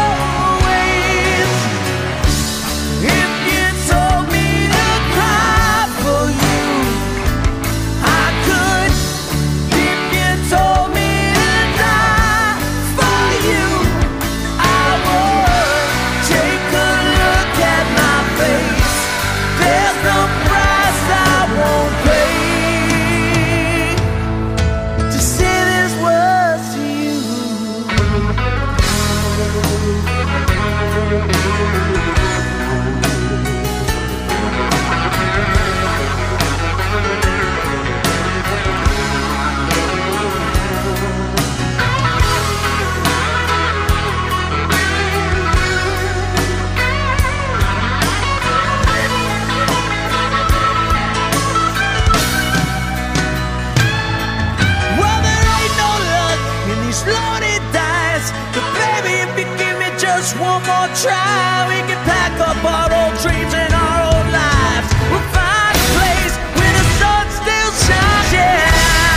loaded dice. But baby, if you give me just one more try, we can pack up our old dreams and our old lives. We'll find a place where the sun still shines. Yeah.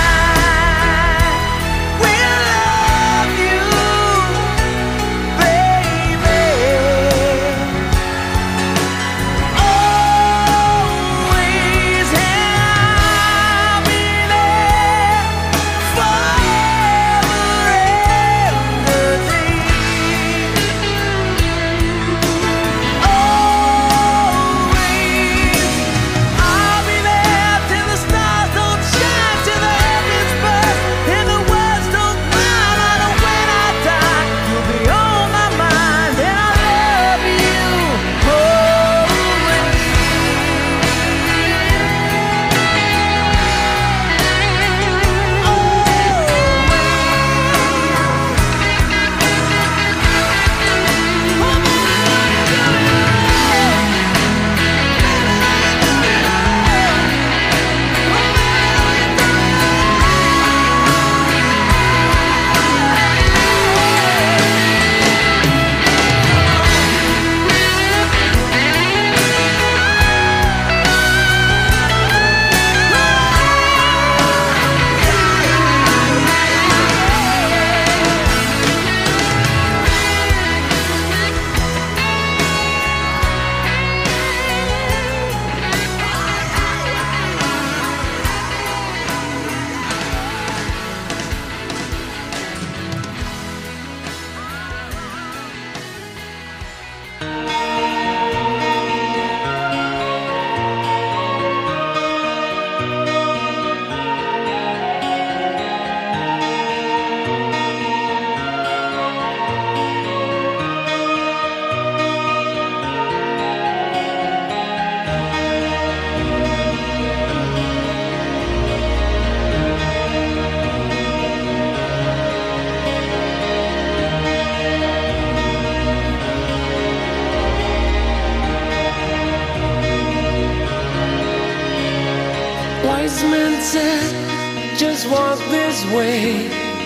Wise men said, just walk this way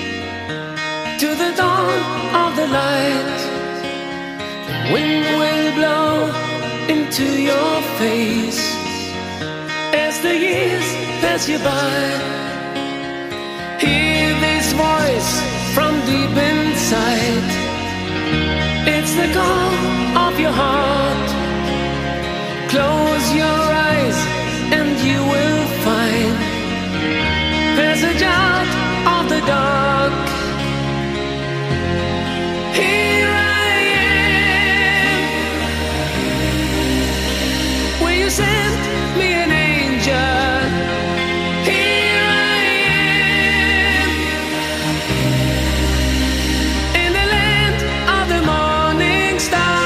to the dawn of the light. The wind will blow into your face as the years pass you by. Hear this voice from deep inside. It's the call of your heart. Close your eyes and you will find passage out of the dark. Here I am, where you sent me an angel. Here I am, in the land of the morning star.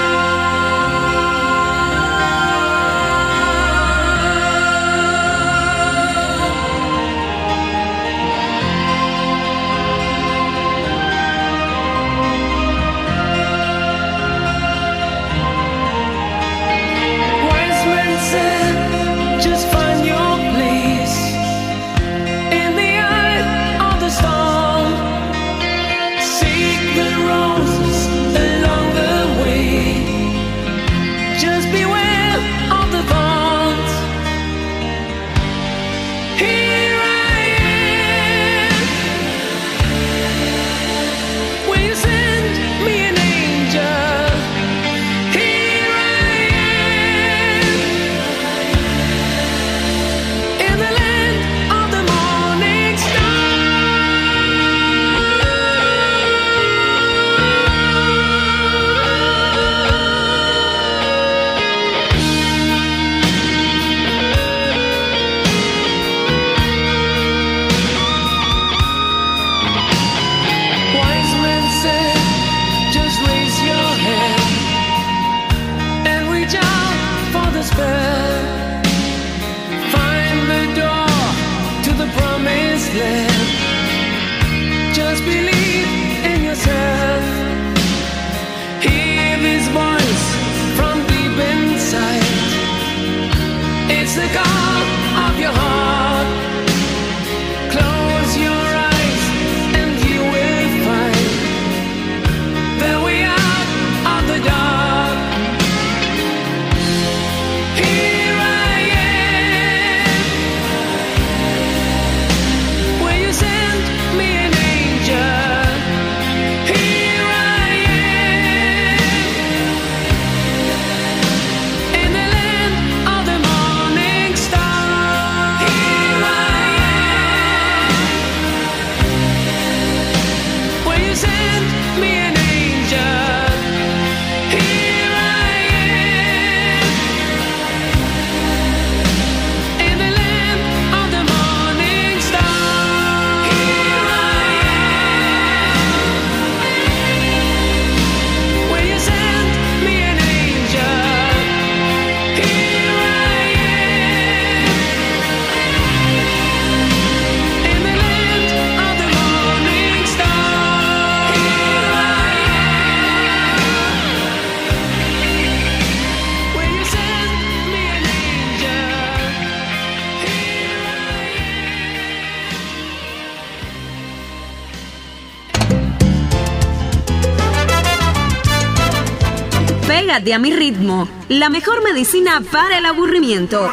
Pégate a mi ritmo, la mejor medicina para el aburrimiento.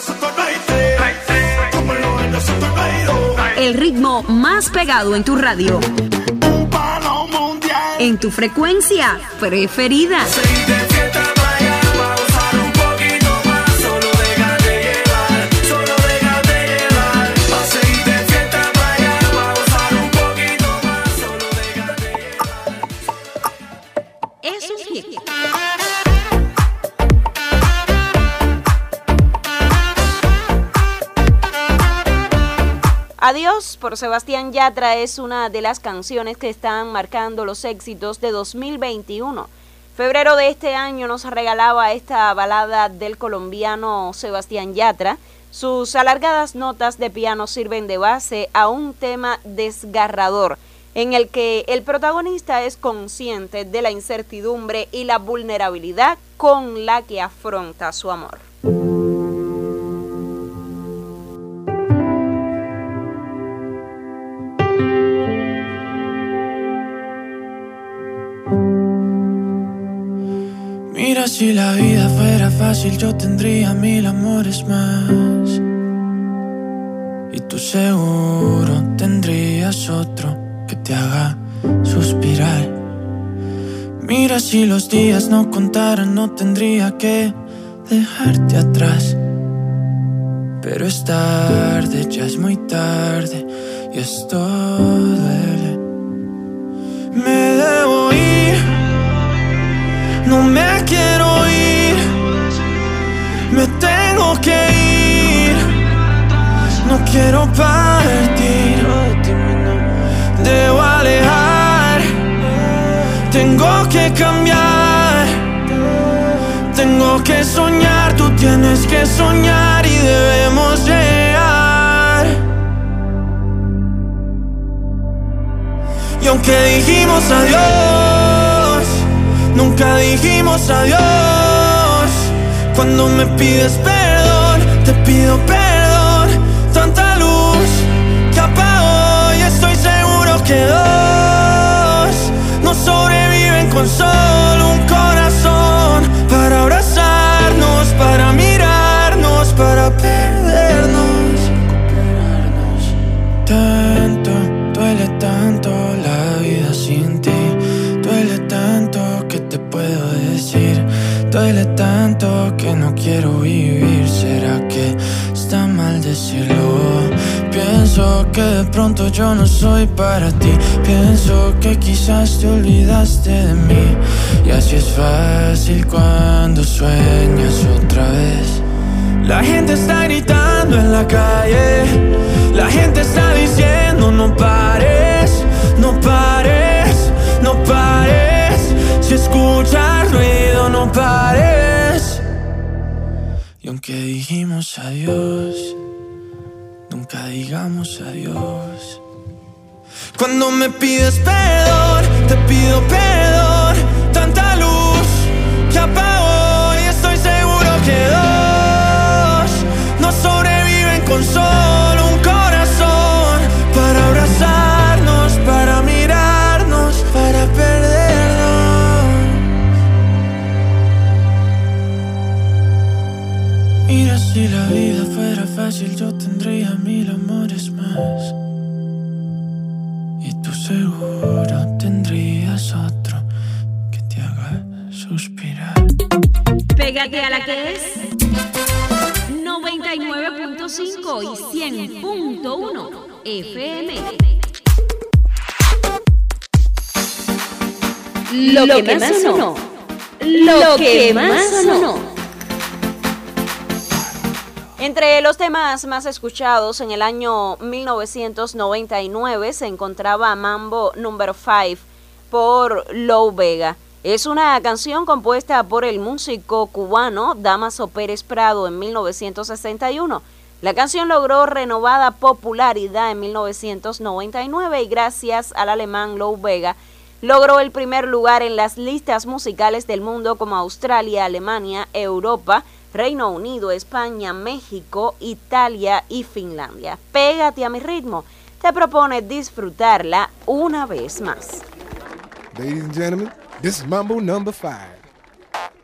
El ritmo más pegado en tu radio. En tu frecuencia preferida. Es un hit. Adiós por Sebastián Yatra es una de las canciones que están marcando los éxitos de dos mil veintiuno. Febrero de este año nos regalaba esta balada del colombiano Sebastián Yatra. Sus alargadas notas de piano sirven de base a un tema desgarrador, en el que el protagonista es consciente de la incertidumbre y la vulnerabilidad con la que afronta su amor. Mira, si la vida fuera fácil, yo tendría mil amores más. Y tú seguro tendrías otro que te haga suspirar. Mira, si los días no contaran, no tendría que dejarte atrás. Pero es tarde, ya es muy tarde, y esto duele. Me debo ir, no me quiero ir, me tengo que ir, no quiero partir, debo alejar, tengo que cambiar, tengo que soñar, tú tienes que soñar y debemos llegar. Y aunque dijimos adiós, nunca dijimos adiós. Cuando me pides perdón, te pido perdón. Tanta luz que apagó y estoy seguro que dos no sobreviven con solo un corazón. Para abrazarnos, para mirarnos, para perdernos, tanto, duele tanto la vida sin ti. Duele tanto que te puedo decir, duele tanto que no quiero vivir. ¿Será que está mal decirlo? Pienso que de pronto yo no soy para ti. Pienso que quizás te olvidaste de mí. Y así es fácil cuando sueñas otra vez. La gente está gritando en la calle, la gente está diciendo no pares, no pares, no pares. Si escuchas ruido no pares. Y aunque dijimos adiós, nunca digamos adiós. Cuando me pides perdón, te pido perdón. Tanta luz que apagó y estoy seguro que dos no sobreviven con solo un corazón. Para abrazarnos, para mirarnos, para perdernos. Mira, si la vida fuera fácil, yo tendría mil amores más. Y tú seguro tendrías otro que te haga suspirar. Pégate a la que es noventa y nueve punto cinco y cien punto uno F M. Lo, Lo que, que más sonó. Lo que más sonó. Entre los temas más escuchados en el año mil novecientos noventa y nueve se encontraba Mambo número cinco por Lou Bega. Es una canción compuesta por el músico cubano Dámaso Pérez Prado en mil novecientos sesenta y uno. La canción logró renovada popularidad en mil novecientos noventa y nueve y gracias al alemán Lou Bega logró el primer lugar en las listas musicales del mundo como Australia, Alemania, Europa, Reino Unido, España, México, Italia y Finlandia. Pégate a mi ritmo te propone disfrutarla una vez más. Ladies and gentlemen, this is Mambo number five.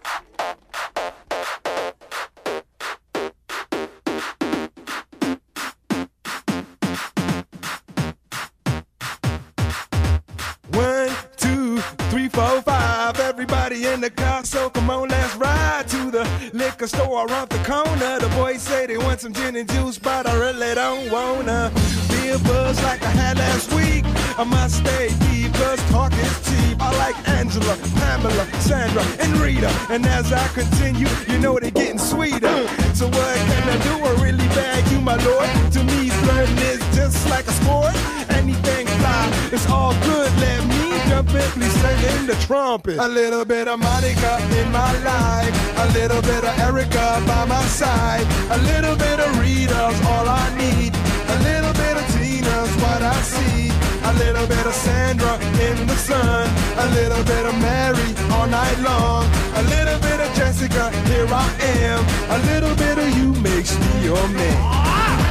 four, five, everybody in the car, so come on, let's ride to the liquor store around the corner. The boys say they want some gin and juice, but I really don't wanna be a buzz like I had last week. I must stay deep, cause talk is cheap. I like Angela, Pamela, Sandra, and Rita. And as I continue, you know they're getting sweeter. So what can I do? I really bag you, my lord. To me, flirting is just like a sport. Anything fly, it's all good. Let me jump in, please sing in the trumpet. A little bit of Monica in my life, a little bit of Erica by my side, a little bit of Rita's all I need, a little bit of Tina's what I see, a little bit of Sandra in the sun, a little bit of Mary all night long, a little bit of Jessica, here I am, a little bit of you makes me your man.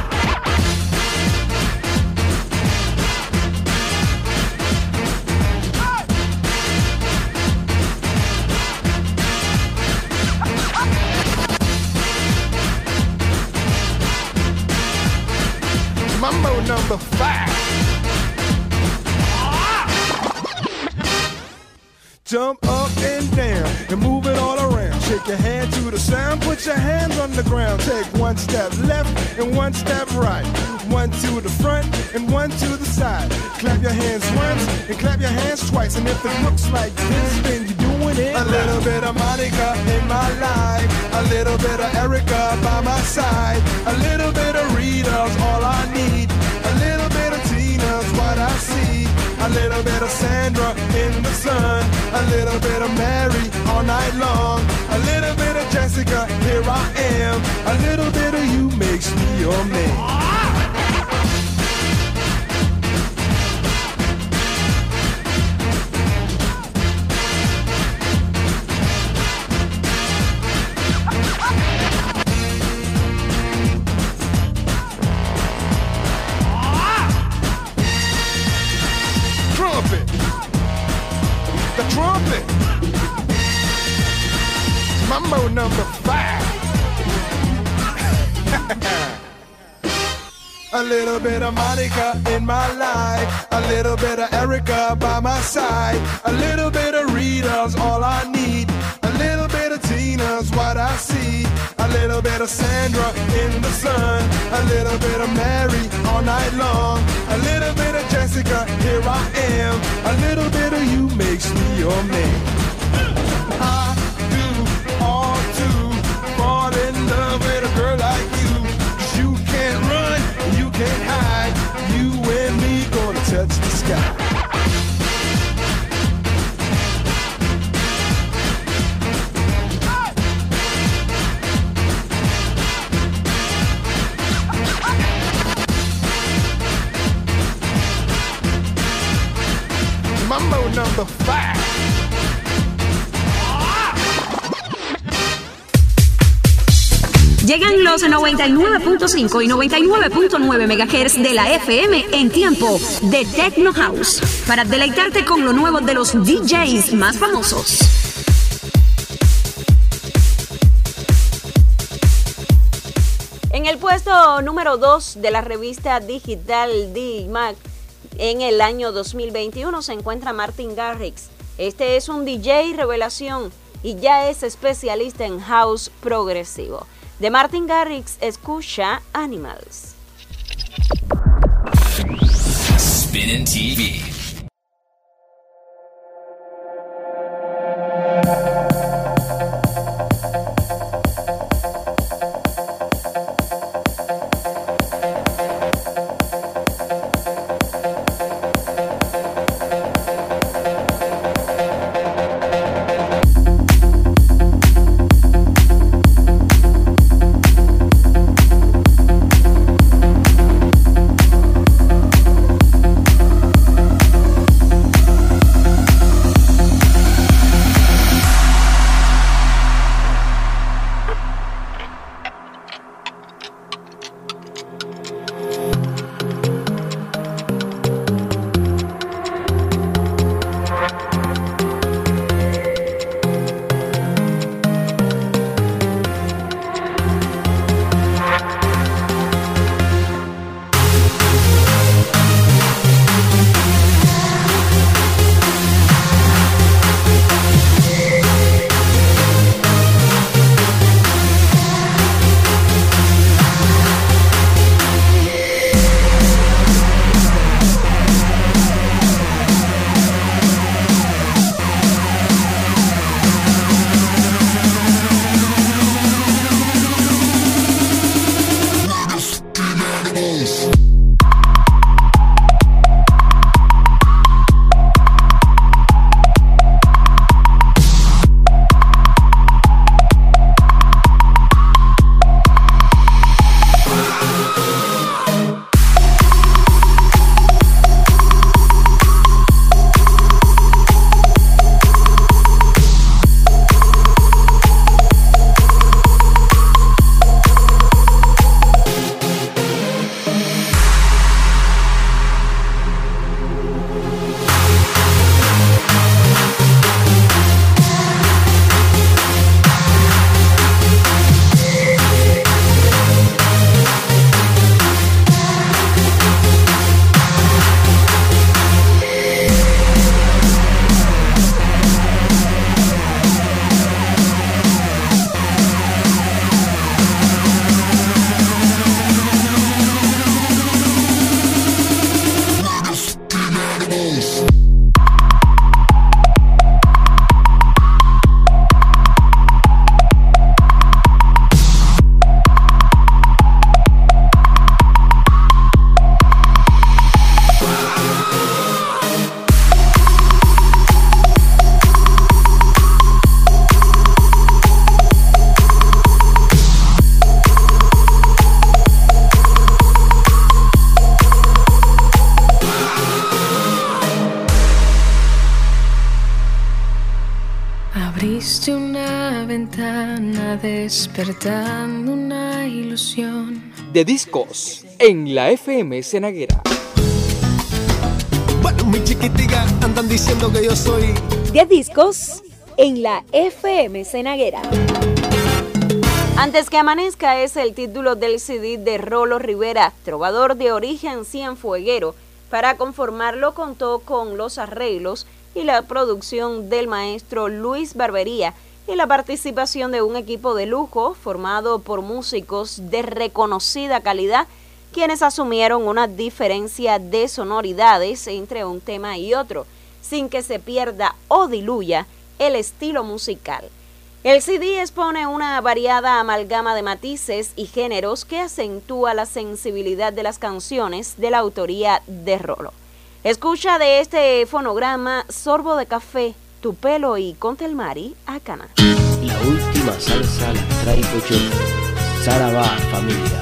Mambo number five. Jump up and down and move it all around. Shake your hand to the sound, put your hands on the ground. Take one step left and one step right. One to the front and one to the side. Clap your hands once and clap your hands twice. And if it looks like this, then you're doing it. A little bit of Monica in my life, a little bit of Erica by my side, a little bit of Rita's all I need, a little bit of Tina's what I see, a little bit of Sandra in the sun, a little bit of Mary all night long, a little bit of Jessica, here I am, a little bit of you makes me your man. Mambo number five. A little bit of Monica in my life, a little bit of Erica by my side, a little bit of Rita's all I need, a little bit of Tina's what I see, a little bit of Sandra in the sun, a little bit of Mary all night long, a little bit of Jessica, here I am, a little bit of you makes me your man. I do all to fall in love with a girl like you. 'Cause you can't run, you can't hide. You and me gonna touch the sky. Mambo number five. Llegan los noventa y nueve punto cinco y noventa y nueve punto nueve megahertz de la F M en tiempo de Techno House para deleitarte con lo nuevo de los D Js más famosos. En el puesto número dos de la revista digital D-Mag en el año dos mil veintiuno se encuentra Martin Garrix. Este es un D J revelación y ya es especialista en house progresivo. De Martin Garrix, escucha Animals. Spinning T V. Abriste una ventana despertando una ilusión. De discos en la F M Cenaguera. Bueno, mi chiquitica, andan diciendo que yo soy de discos en la F M Cenaguera. Antes que amanezca es el título del C D de Rolo Rivera, trovador de origen cienfueguero. Para conformarlo contó con los arreglos y la producción del maestro Luis Barbería y la participación de un equipo de lujo formado por músicos de reconocida calidad, quienes asumieron una diferencia de sonoridades entre un tema y otro, sin que se pierda o diluya el estilo musical. El C D expone una variada amalgama de matices y géneros que acentúa la sensibilidad de las canciones de la autoría de Rolo. Escucha de este fonograma Sorbo de Café, Tu Pelo y Contelmari Acana. La última salsa la traigo yo. Sarabá, familia.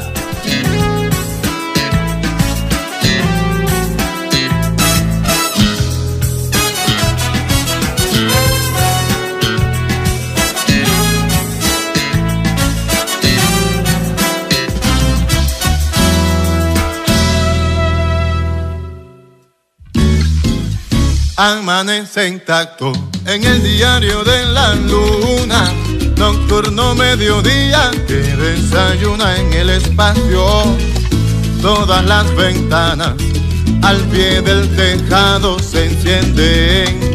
Amanece intacto en el diario de la luna, nocturno mediodía que desayuna en el espacio. Todas las ventanas al pie del tejado se encienden.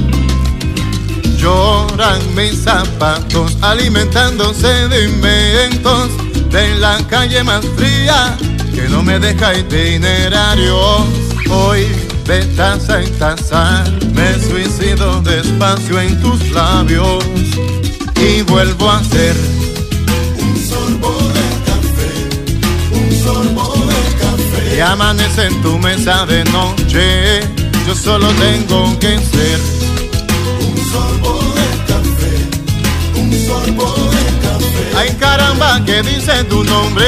Lloran mis zapatos alimentándose de inventos de la calle más fría que no me deja itinerario. Hoy de taza en taza me suicido despacio en tus labios y vuelvo a ser un sorbo de café, un sorbo de café. Y amanece en tu mesa de noche, yo solo tengo que ser un sorbo de café, un sorbo de café. Ay caramba, que dice tu nombre.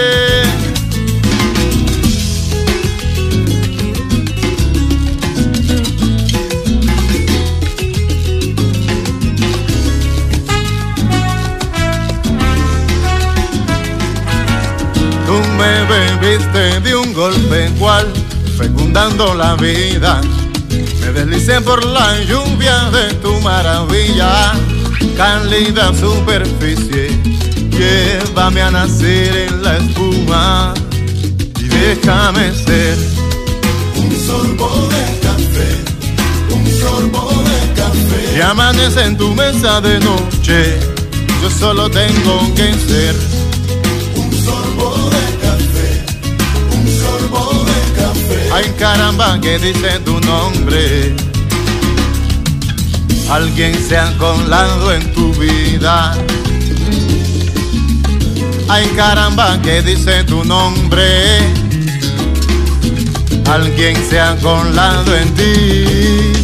Tú me bebiste de un golpe cual fecundando la vida. Me deslicé por la lluvia de tu maravilla, cálida superficie, llévame a nacer en la espuma y déjame ser un sorbo de café, un sorbo de café. Y amanece en tu mesa de noche, yo solo tengo que ser un sorbo de café, un sorbo de café. Ay caramba, que dice tu nombre. Alguien se ha colado en tu vida. Ay caramba, que dice tu nombre. Alguien se ha colado en ti.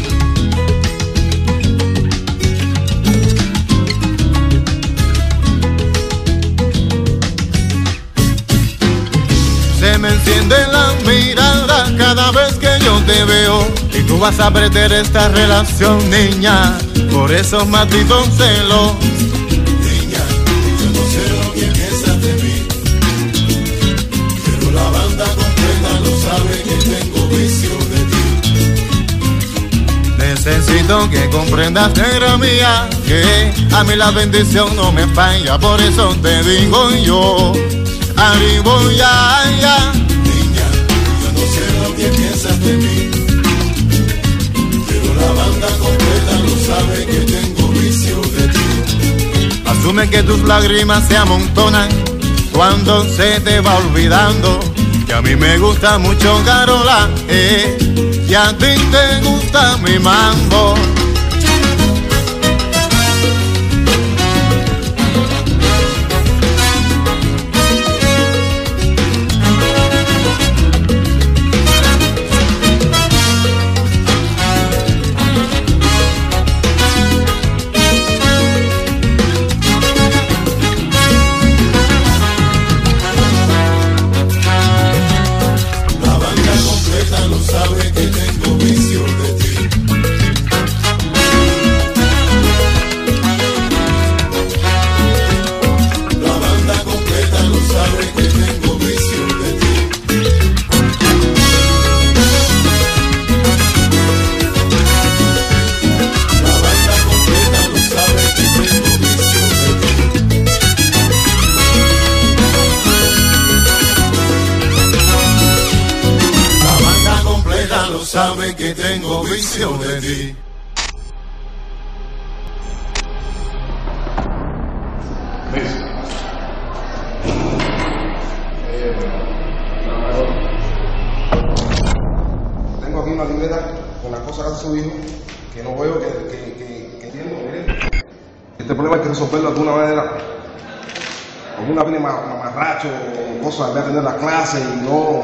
Se me enciende la mirada cada vez que yo te veo y tú vas a perder esta relación, niña, por esos malditos celos. Niña, yo no sé lo que piensas de mí, pero la banda completa lo sabe que tengo vicio de ti. Necesito que comprendas, negra mía, que a mí la bendición no me falla, por eso te digo yo. Arriba ya, ya. Niña, yo no sé lo que piensas de mí, pero la banda completa lo sabe que tengo vicio de ti. Asume que tus lágrimas se amontonan cuando se te va olvidando que a mí me gusta mucho Carola, eh, y a ti te gusta mi mambo. sabe que tengo vicio de ti. Tengo aquí una libreta con las cosas que hace su hijo, que no veo que, que, que, que entiendo. Miren, este problema hay que resolverlo de alguna manera. Alguna viene mamarracho o cosas, voy a tener las clases y no.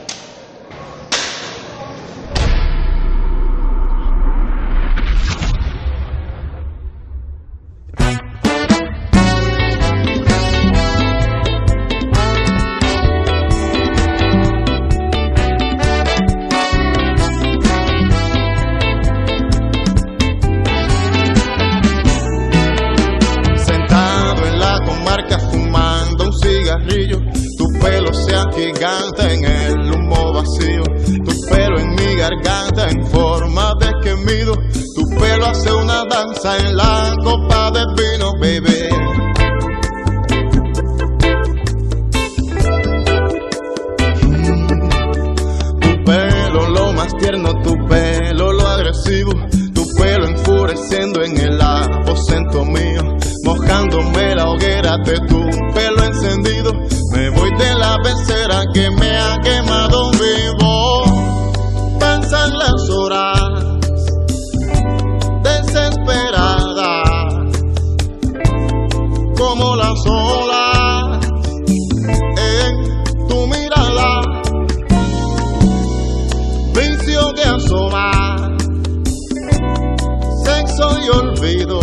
Tu pelo se agiganta en el humo vacío, tu pelo en mi garganta en forma de gemido, tu pelo hace una danza en la copa de vino, baby. Tu pelo lo más tierno, tu pelo lo agresivo, tu pelo enfureciendo en el aposento mío, mojándome la hoguera de tu pelo encendido. Me voy de la pecera que me ha quemado vivo. Pasan las horas desesperadas como las olas en tu mirada. Vicio que asoma, sexo y olvido,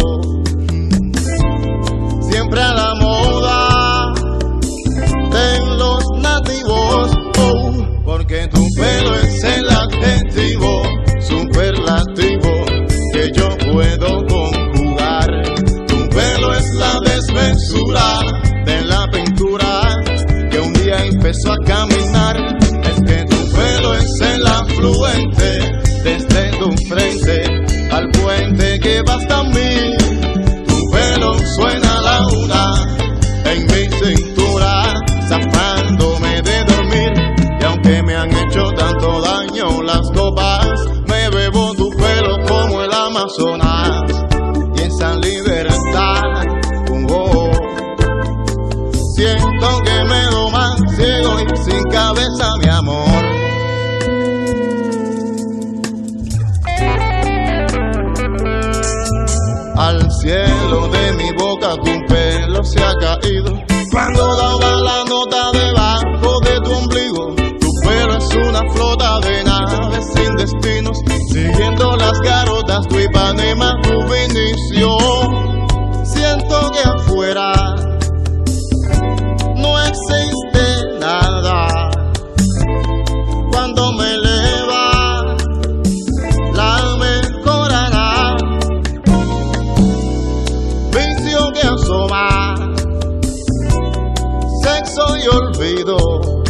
siempre a la moda de los nativos, oh, porque tu pelo es el adjetivo superlativo que yo puedo conjugar. Tu pelo es la desmesura de la pintura que un día empezó a caminar. Es que tu pelo es el afluente desde tu frente al puente que va hasta mí. Tu pelo suena a la una en mi cintura, zafándome de dormir. Y aunque me han hecho tanto daño las copas, me bebo tu pelo como el Amazonas. Y esa libertad, oh, siento que me doman ciego y sin cabeza, mi amor. Al cielo de mi boca tu pelo se ha caído cuando daba la nota debajo de tu ombligo. Tu pelo es una flota de naves sin destinos, siguiendo las garotas tu Ipanema, tu Vinicio. Siento que afuera no existe nada cuando me eleva la mejorará. Vicio que asoma, sexo y olvido,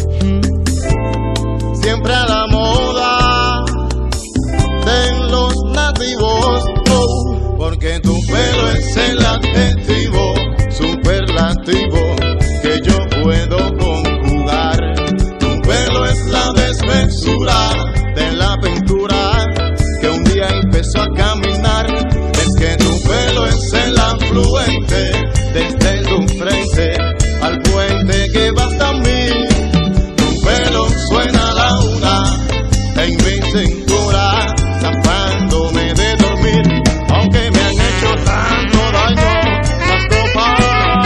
siempre a la moda de los nativos, oh, porque tu pelo es el adjetivo superlativo que yo puedo conjugar. Tu pelo es la desmesura de la pintura que un día empezó a caminar. Es que tu pelo es el afluente desde tu frente al puente que va hasta mí. Tu pelo suena a la una en mi cintura, zafándome de dormir. Aunque me han hecho tanto daño las copas.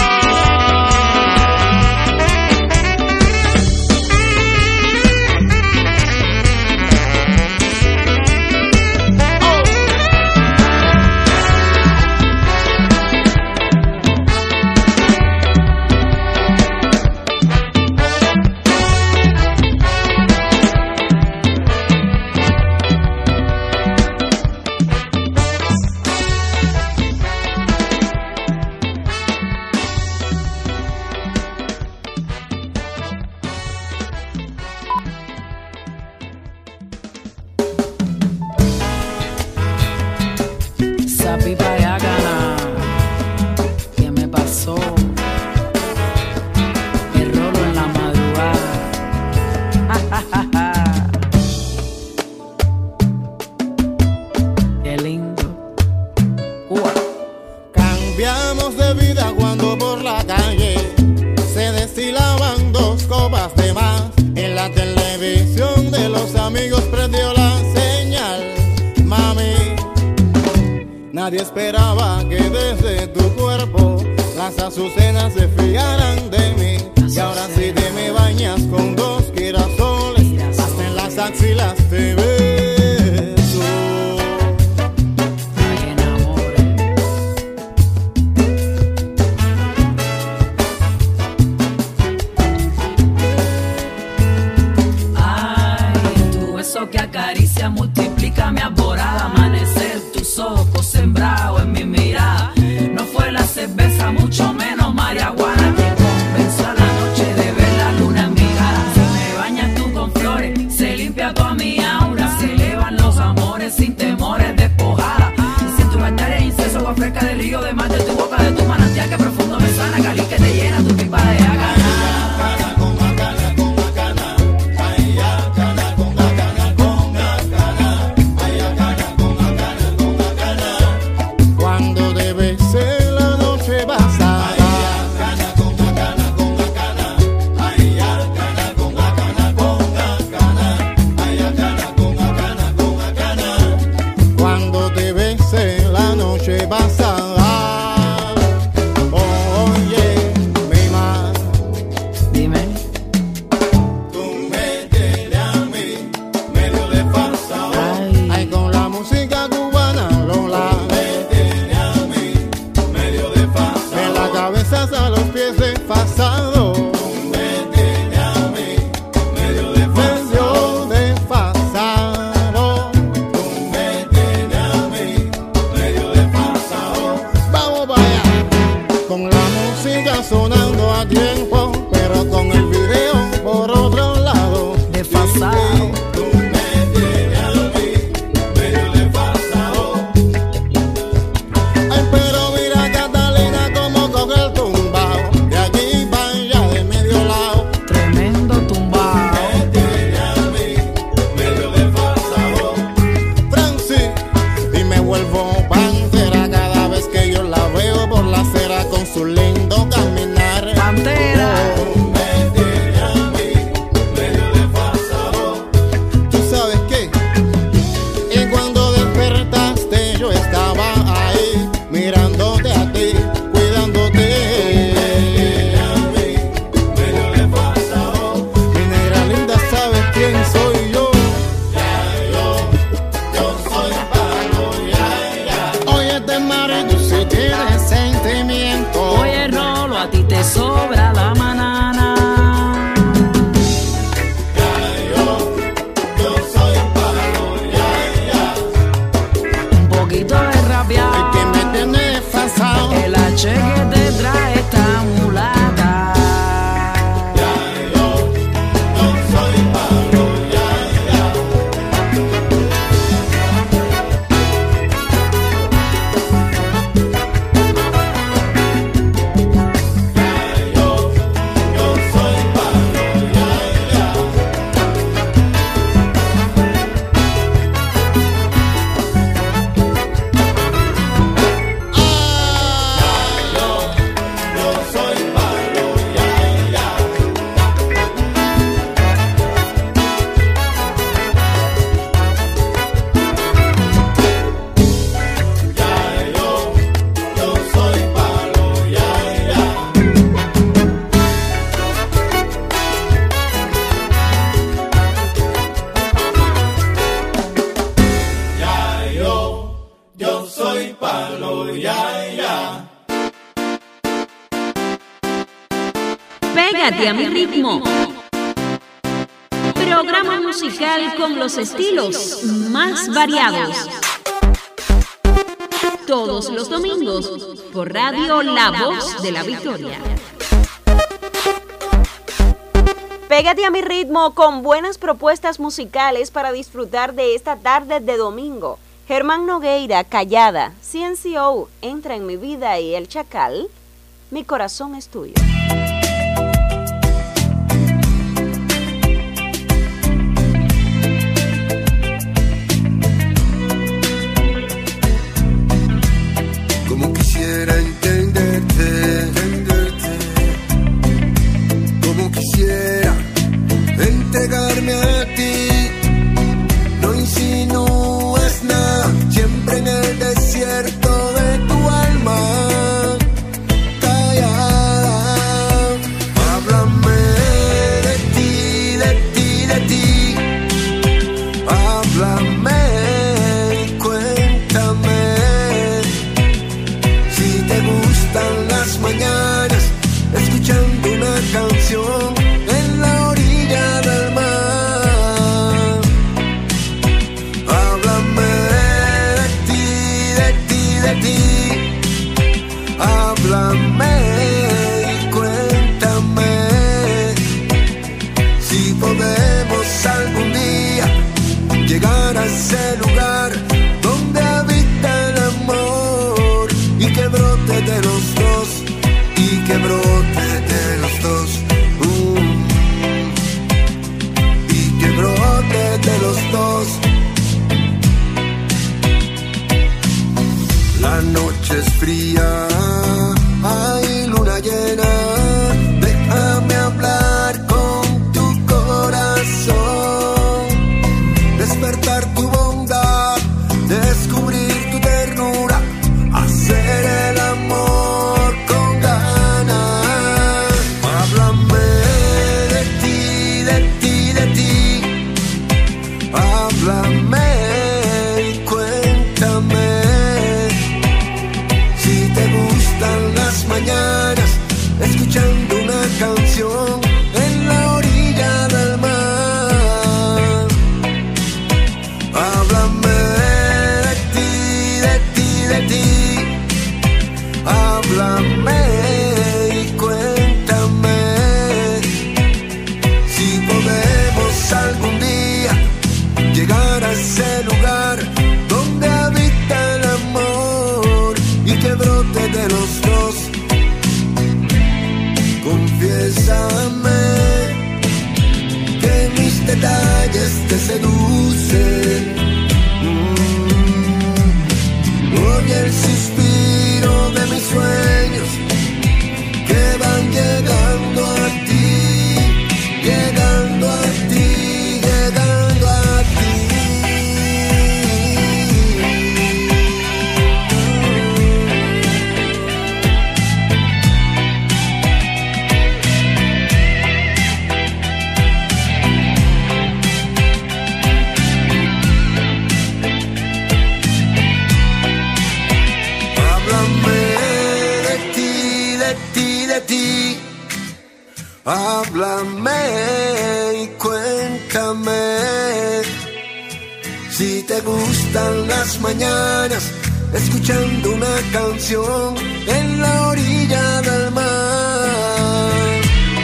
Sapi pa' allá, gana. ¿Qué me pasó? El rolo en la madrugada. Nadie esperaba que desde tu cuerpo las azucenas se fiaran de mí. Y ahora si te me bañas con dos girasoles, hasta en las axilas te beso. Que acaricia, multiplica mi aborada, amanecer, tus ojos sembrados en mi mirada. No fue la cerveza, mucho menos marihuana, que comenzó a la noche de ver la luna en mi cara. Si me bañas tú con flores, se limpia toda mi aura, se elevan los amores sin temores despojada. Y si en tu altar es incenso, agua fresca del río, de mar, de tu boca, de tu manantial, que profundo me sana, cali que te llena tu pipa de agua. Pégate a mi ritmo. Programa musical con los estilos más variados. Todos los domingos por Radio La Voz de la Victoria. Pégate a mi ritmo con buenas propuestas musicales para disfrutar de esta tarde de domingo. Germán Nogueira, Callada, C N C O, Entra en mi vida y El Chacal, Mi corazón es tuyo. Como quisiera entenderte, entenderte, como quisiera entregarme a ti. No insinúes nada, siempre en el desierto noche es fría, hay luna llena. Déjame hablar con tu corazón, despertar tu bondad, descubrir tu ternura, hacer el amor con ganas. Háblame de ti, de ti, de ti. Háblame y cuéntame si te gustan las mañanas escuchando una canción en la orilla del mar. Háblame de ti, de ti, de ti. Háblame y cuéntame si podemos algún día llegar a ese lugar donde habita el amor y que brote de los dos. Confiésame que mis detalles te seducen. Mm. Oye el suspiro de mis sueños que van llegando a ti, llegando a ti, llegando a ti. Háblame y cuéntame si te gustan las mañanas escuchando una canción en la orilla del mar.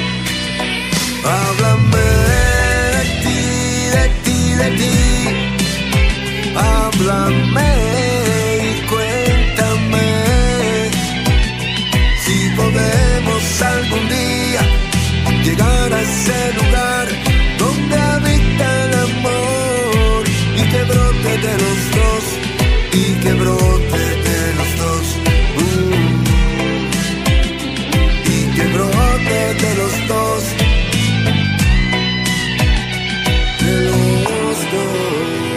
Háblame de ti, de ti, de ti. Háblame y cuéntame si podemos algún día llegar a ese lugar donde habita el amor y que brote de los dos, y que brote de los dos, mm. y que brote de los dos, de los dos.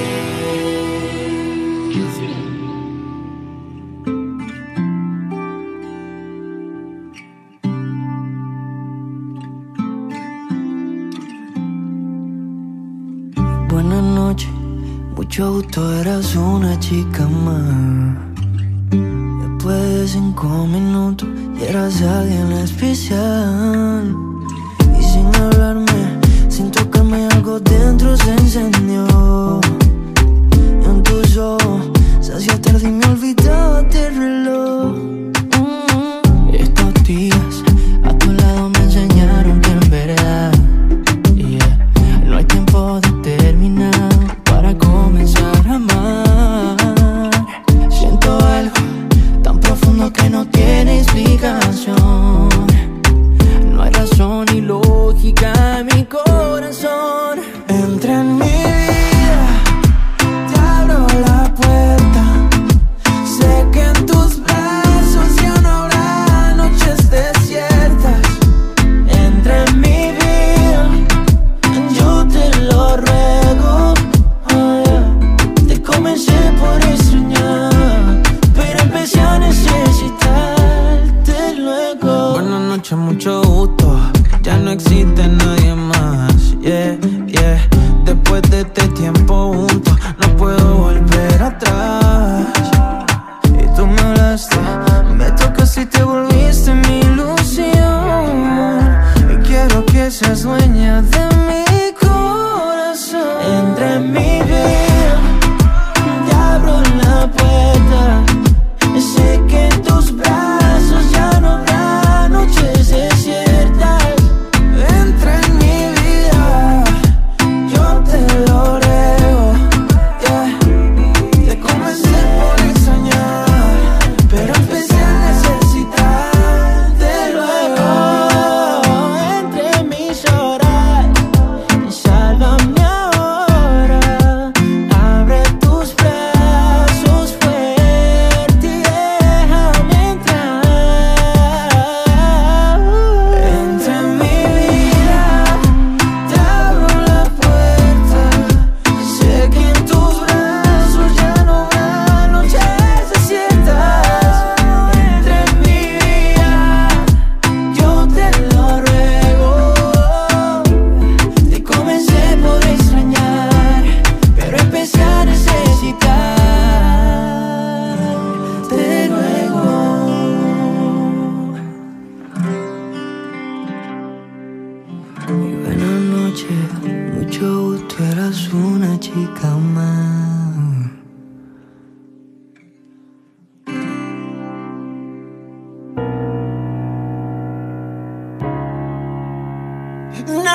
Buenas noches, mucho gusto, eras una chica más. Después de cinco minutos, y eras alguien especial. Y sin hablarme, sin tocarme, algo dentro se encendió. Y en tus ojos, se hacía tarde y me olvidaba del reloj. Mm-hmm. Estos días, a tu lado me enseñaron que en verdad no hay tiempo determinado para comenzar a amar. Siento algo tan profundo que no tiene explicación. No hay razón ni lógica en mi corazón. Entra en mi vida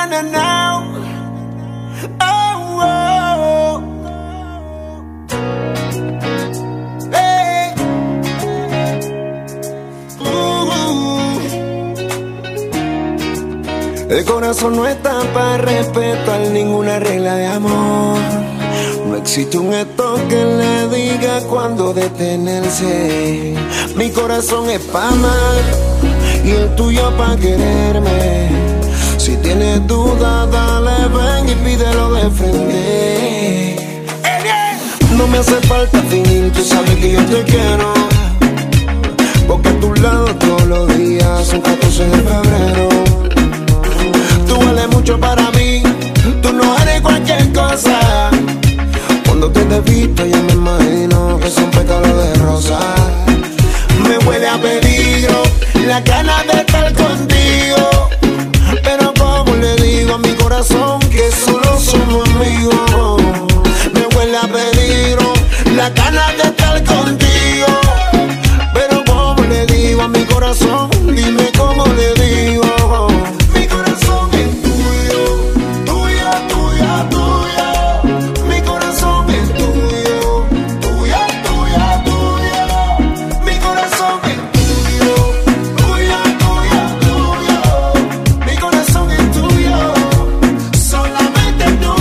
na na na. Oh, oh. Hey. Uh. El corazón no está para respetar ninguna regla de amor. No existe un esto que le diga cuándo detenerse. Mi corazón es pa' amar y el tuyo pa' quererme. Si tienes duda, dale, ven y pídelo de frente. No me hace falta fingir, tú sabes que yo te quiero, porque a tu lado todos los días son catorce de febrero. Tú vales mucho para mí, tú no eres cualquier cosa. Cuando te he visto ya me imagino que son pétalos de rosa. Me huele a peligro la gana de estar contigo, pero como le digo a mi corazón que solo somos amigos. Me huele a peligro la gana de estar contigo, pero como le digo a mi corazón, dime cómo le digo. Mi corazón es tuyo, tuyo, tuyo, tuyo. Mi corazón es tuyo, tuyo, tuyo, tuyo. Mi corazón es tuyo, tuyo, tuyo, tuyo. Mi corazón es tuyo, solamente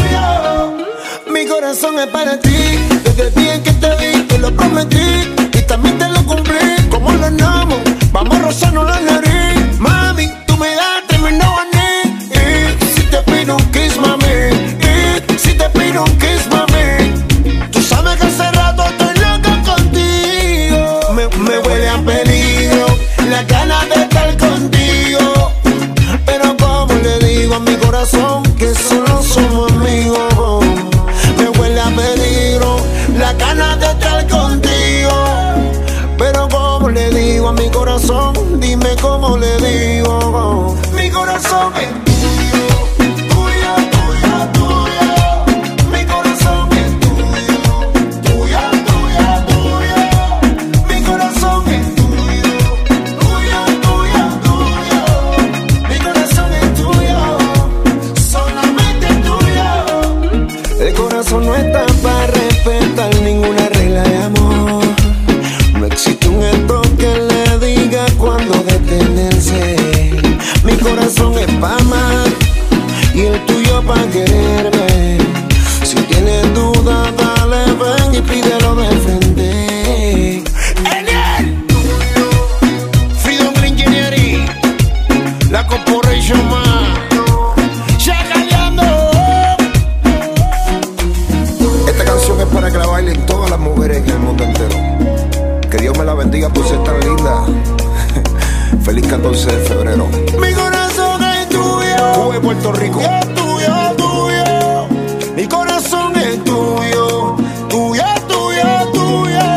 tuyo. Mi corazón es para ti, desde el día en que te vi, te lo prometí y también te lo cumplí. Como lo amo, vamos a rozarnos la nariz. Mami, tú me das tremendo maní. Y si te pido un kiss, mami, y si te pido un kiss, mami, tú sabes que hace rato estoy loca contigo. Me, me huele a peligro la ganas de estar contigo, pero como le digo a mi corazón que solo somos amigos. Me huele a peligro la ganas de estar contigo, pero como le digo a mi corazón, dime cómo le digo. Mi corazón es tuyo, tuyo, tuyo, tuyo. Mi corazón es tuyo, tuyo, tuyo, tuyo. Mi corazón es tuyo, tuyo, tuyo, tuyo. Mi corazón es tuyo, solamente tuyo. El corazón no está para respetar ninguna regla de amor. No existe un esto que le diga cuándo detenerse. Mi corazón es pa' amar y el tuyo pa' quererme. Si tienes duda, dale, ven y pídelo de frente. ¡Eniel! Freedom Engineering, la Corporation Man, chacaleando. Esta canción es para que la bailen todas las mujeres en el mundo entero. Que Dios me la bendiga por ser tan linda. Feliz catorce de febrero. Mi corazón es tuyo, tú de Puerto Rico. Es tuyo, tuyo. Mi corazón es tuyo, tuyo, tuyo, tuyo.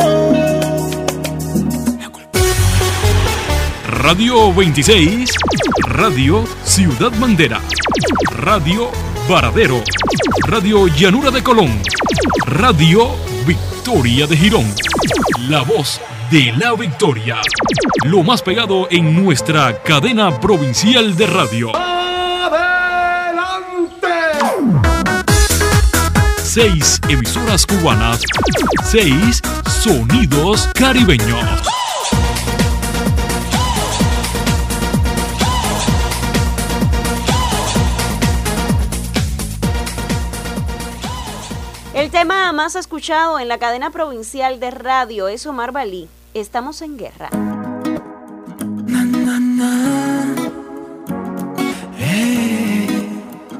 Radio veintiséis, Radio Ciudad Bandera, Radio Varadero, Radio Llanura de Colón, Radio Victoria de Girón. La voz de la victoria. Lo más pegado en nuestra cadena provincial de radio. ¡Adelante! Seis emisoras cubanas, seis sonidos caribeños. El tema más escuchado en la cadena provincial de radio es Omar Balí. Estamos en guerra. Na, na, na. Hey.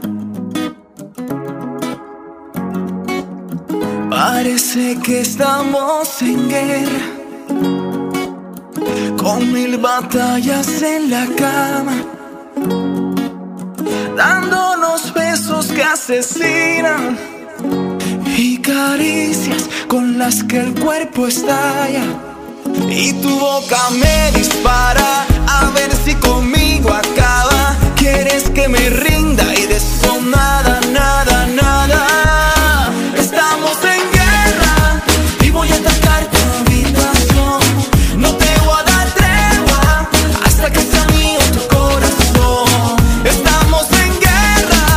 Parece que estamos en guerra, con mil batallas en la cama, dándonos besos que asesinan y caricias con las que el cuerpo estalla. Y tu boca me dispara a ver si conmigo acaba. Quieres que me rinda y de eso nada, nada, nada. Estamos en guerra y voy a atacar tu habitación. No te voy a dar tregua hasta que sea mío tu corazón. Estamos en guerra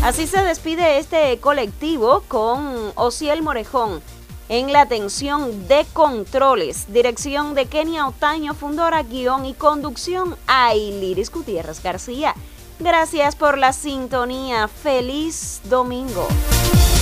Así se despide este colectivo con Osiel Morejón en la atención de controles, dirección de Kenia Otaño, fundora, guión y conducción a Iliris Gutiérrez García. Gracias por la sintonía. Feliz domingo.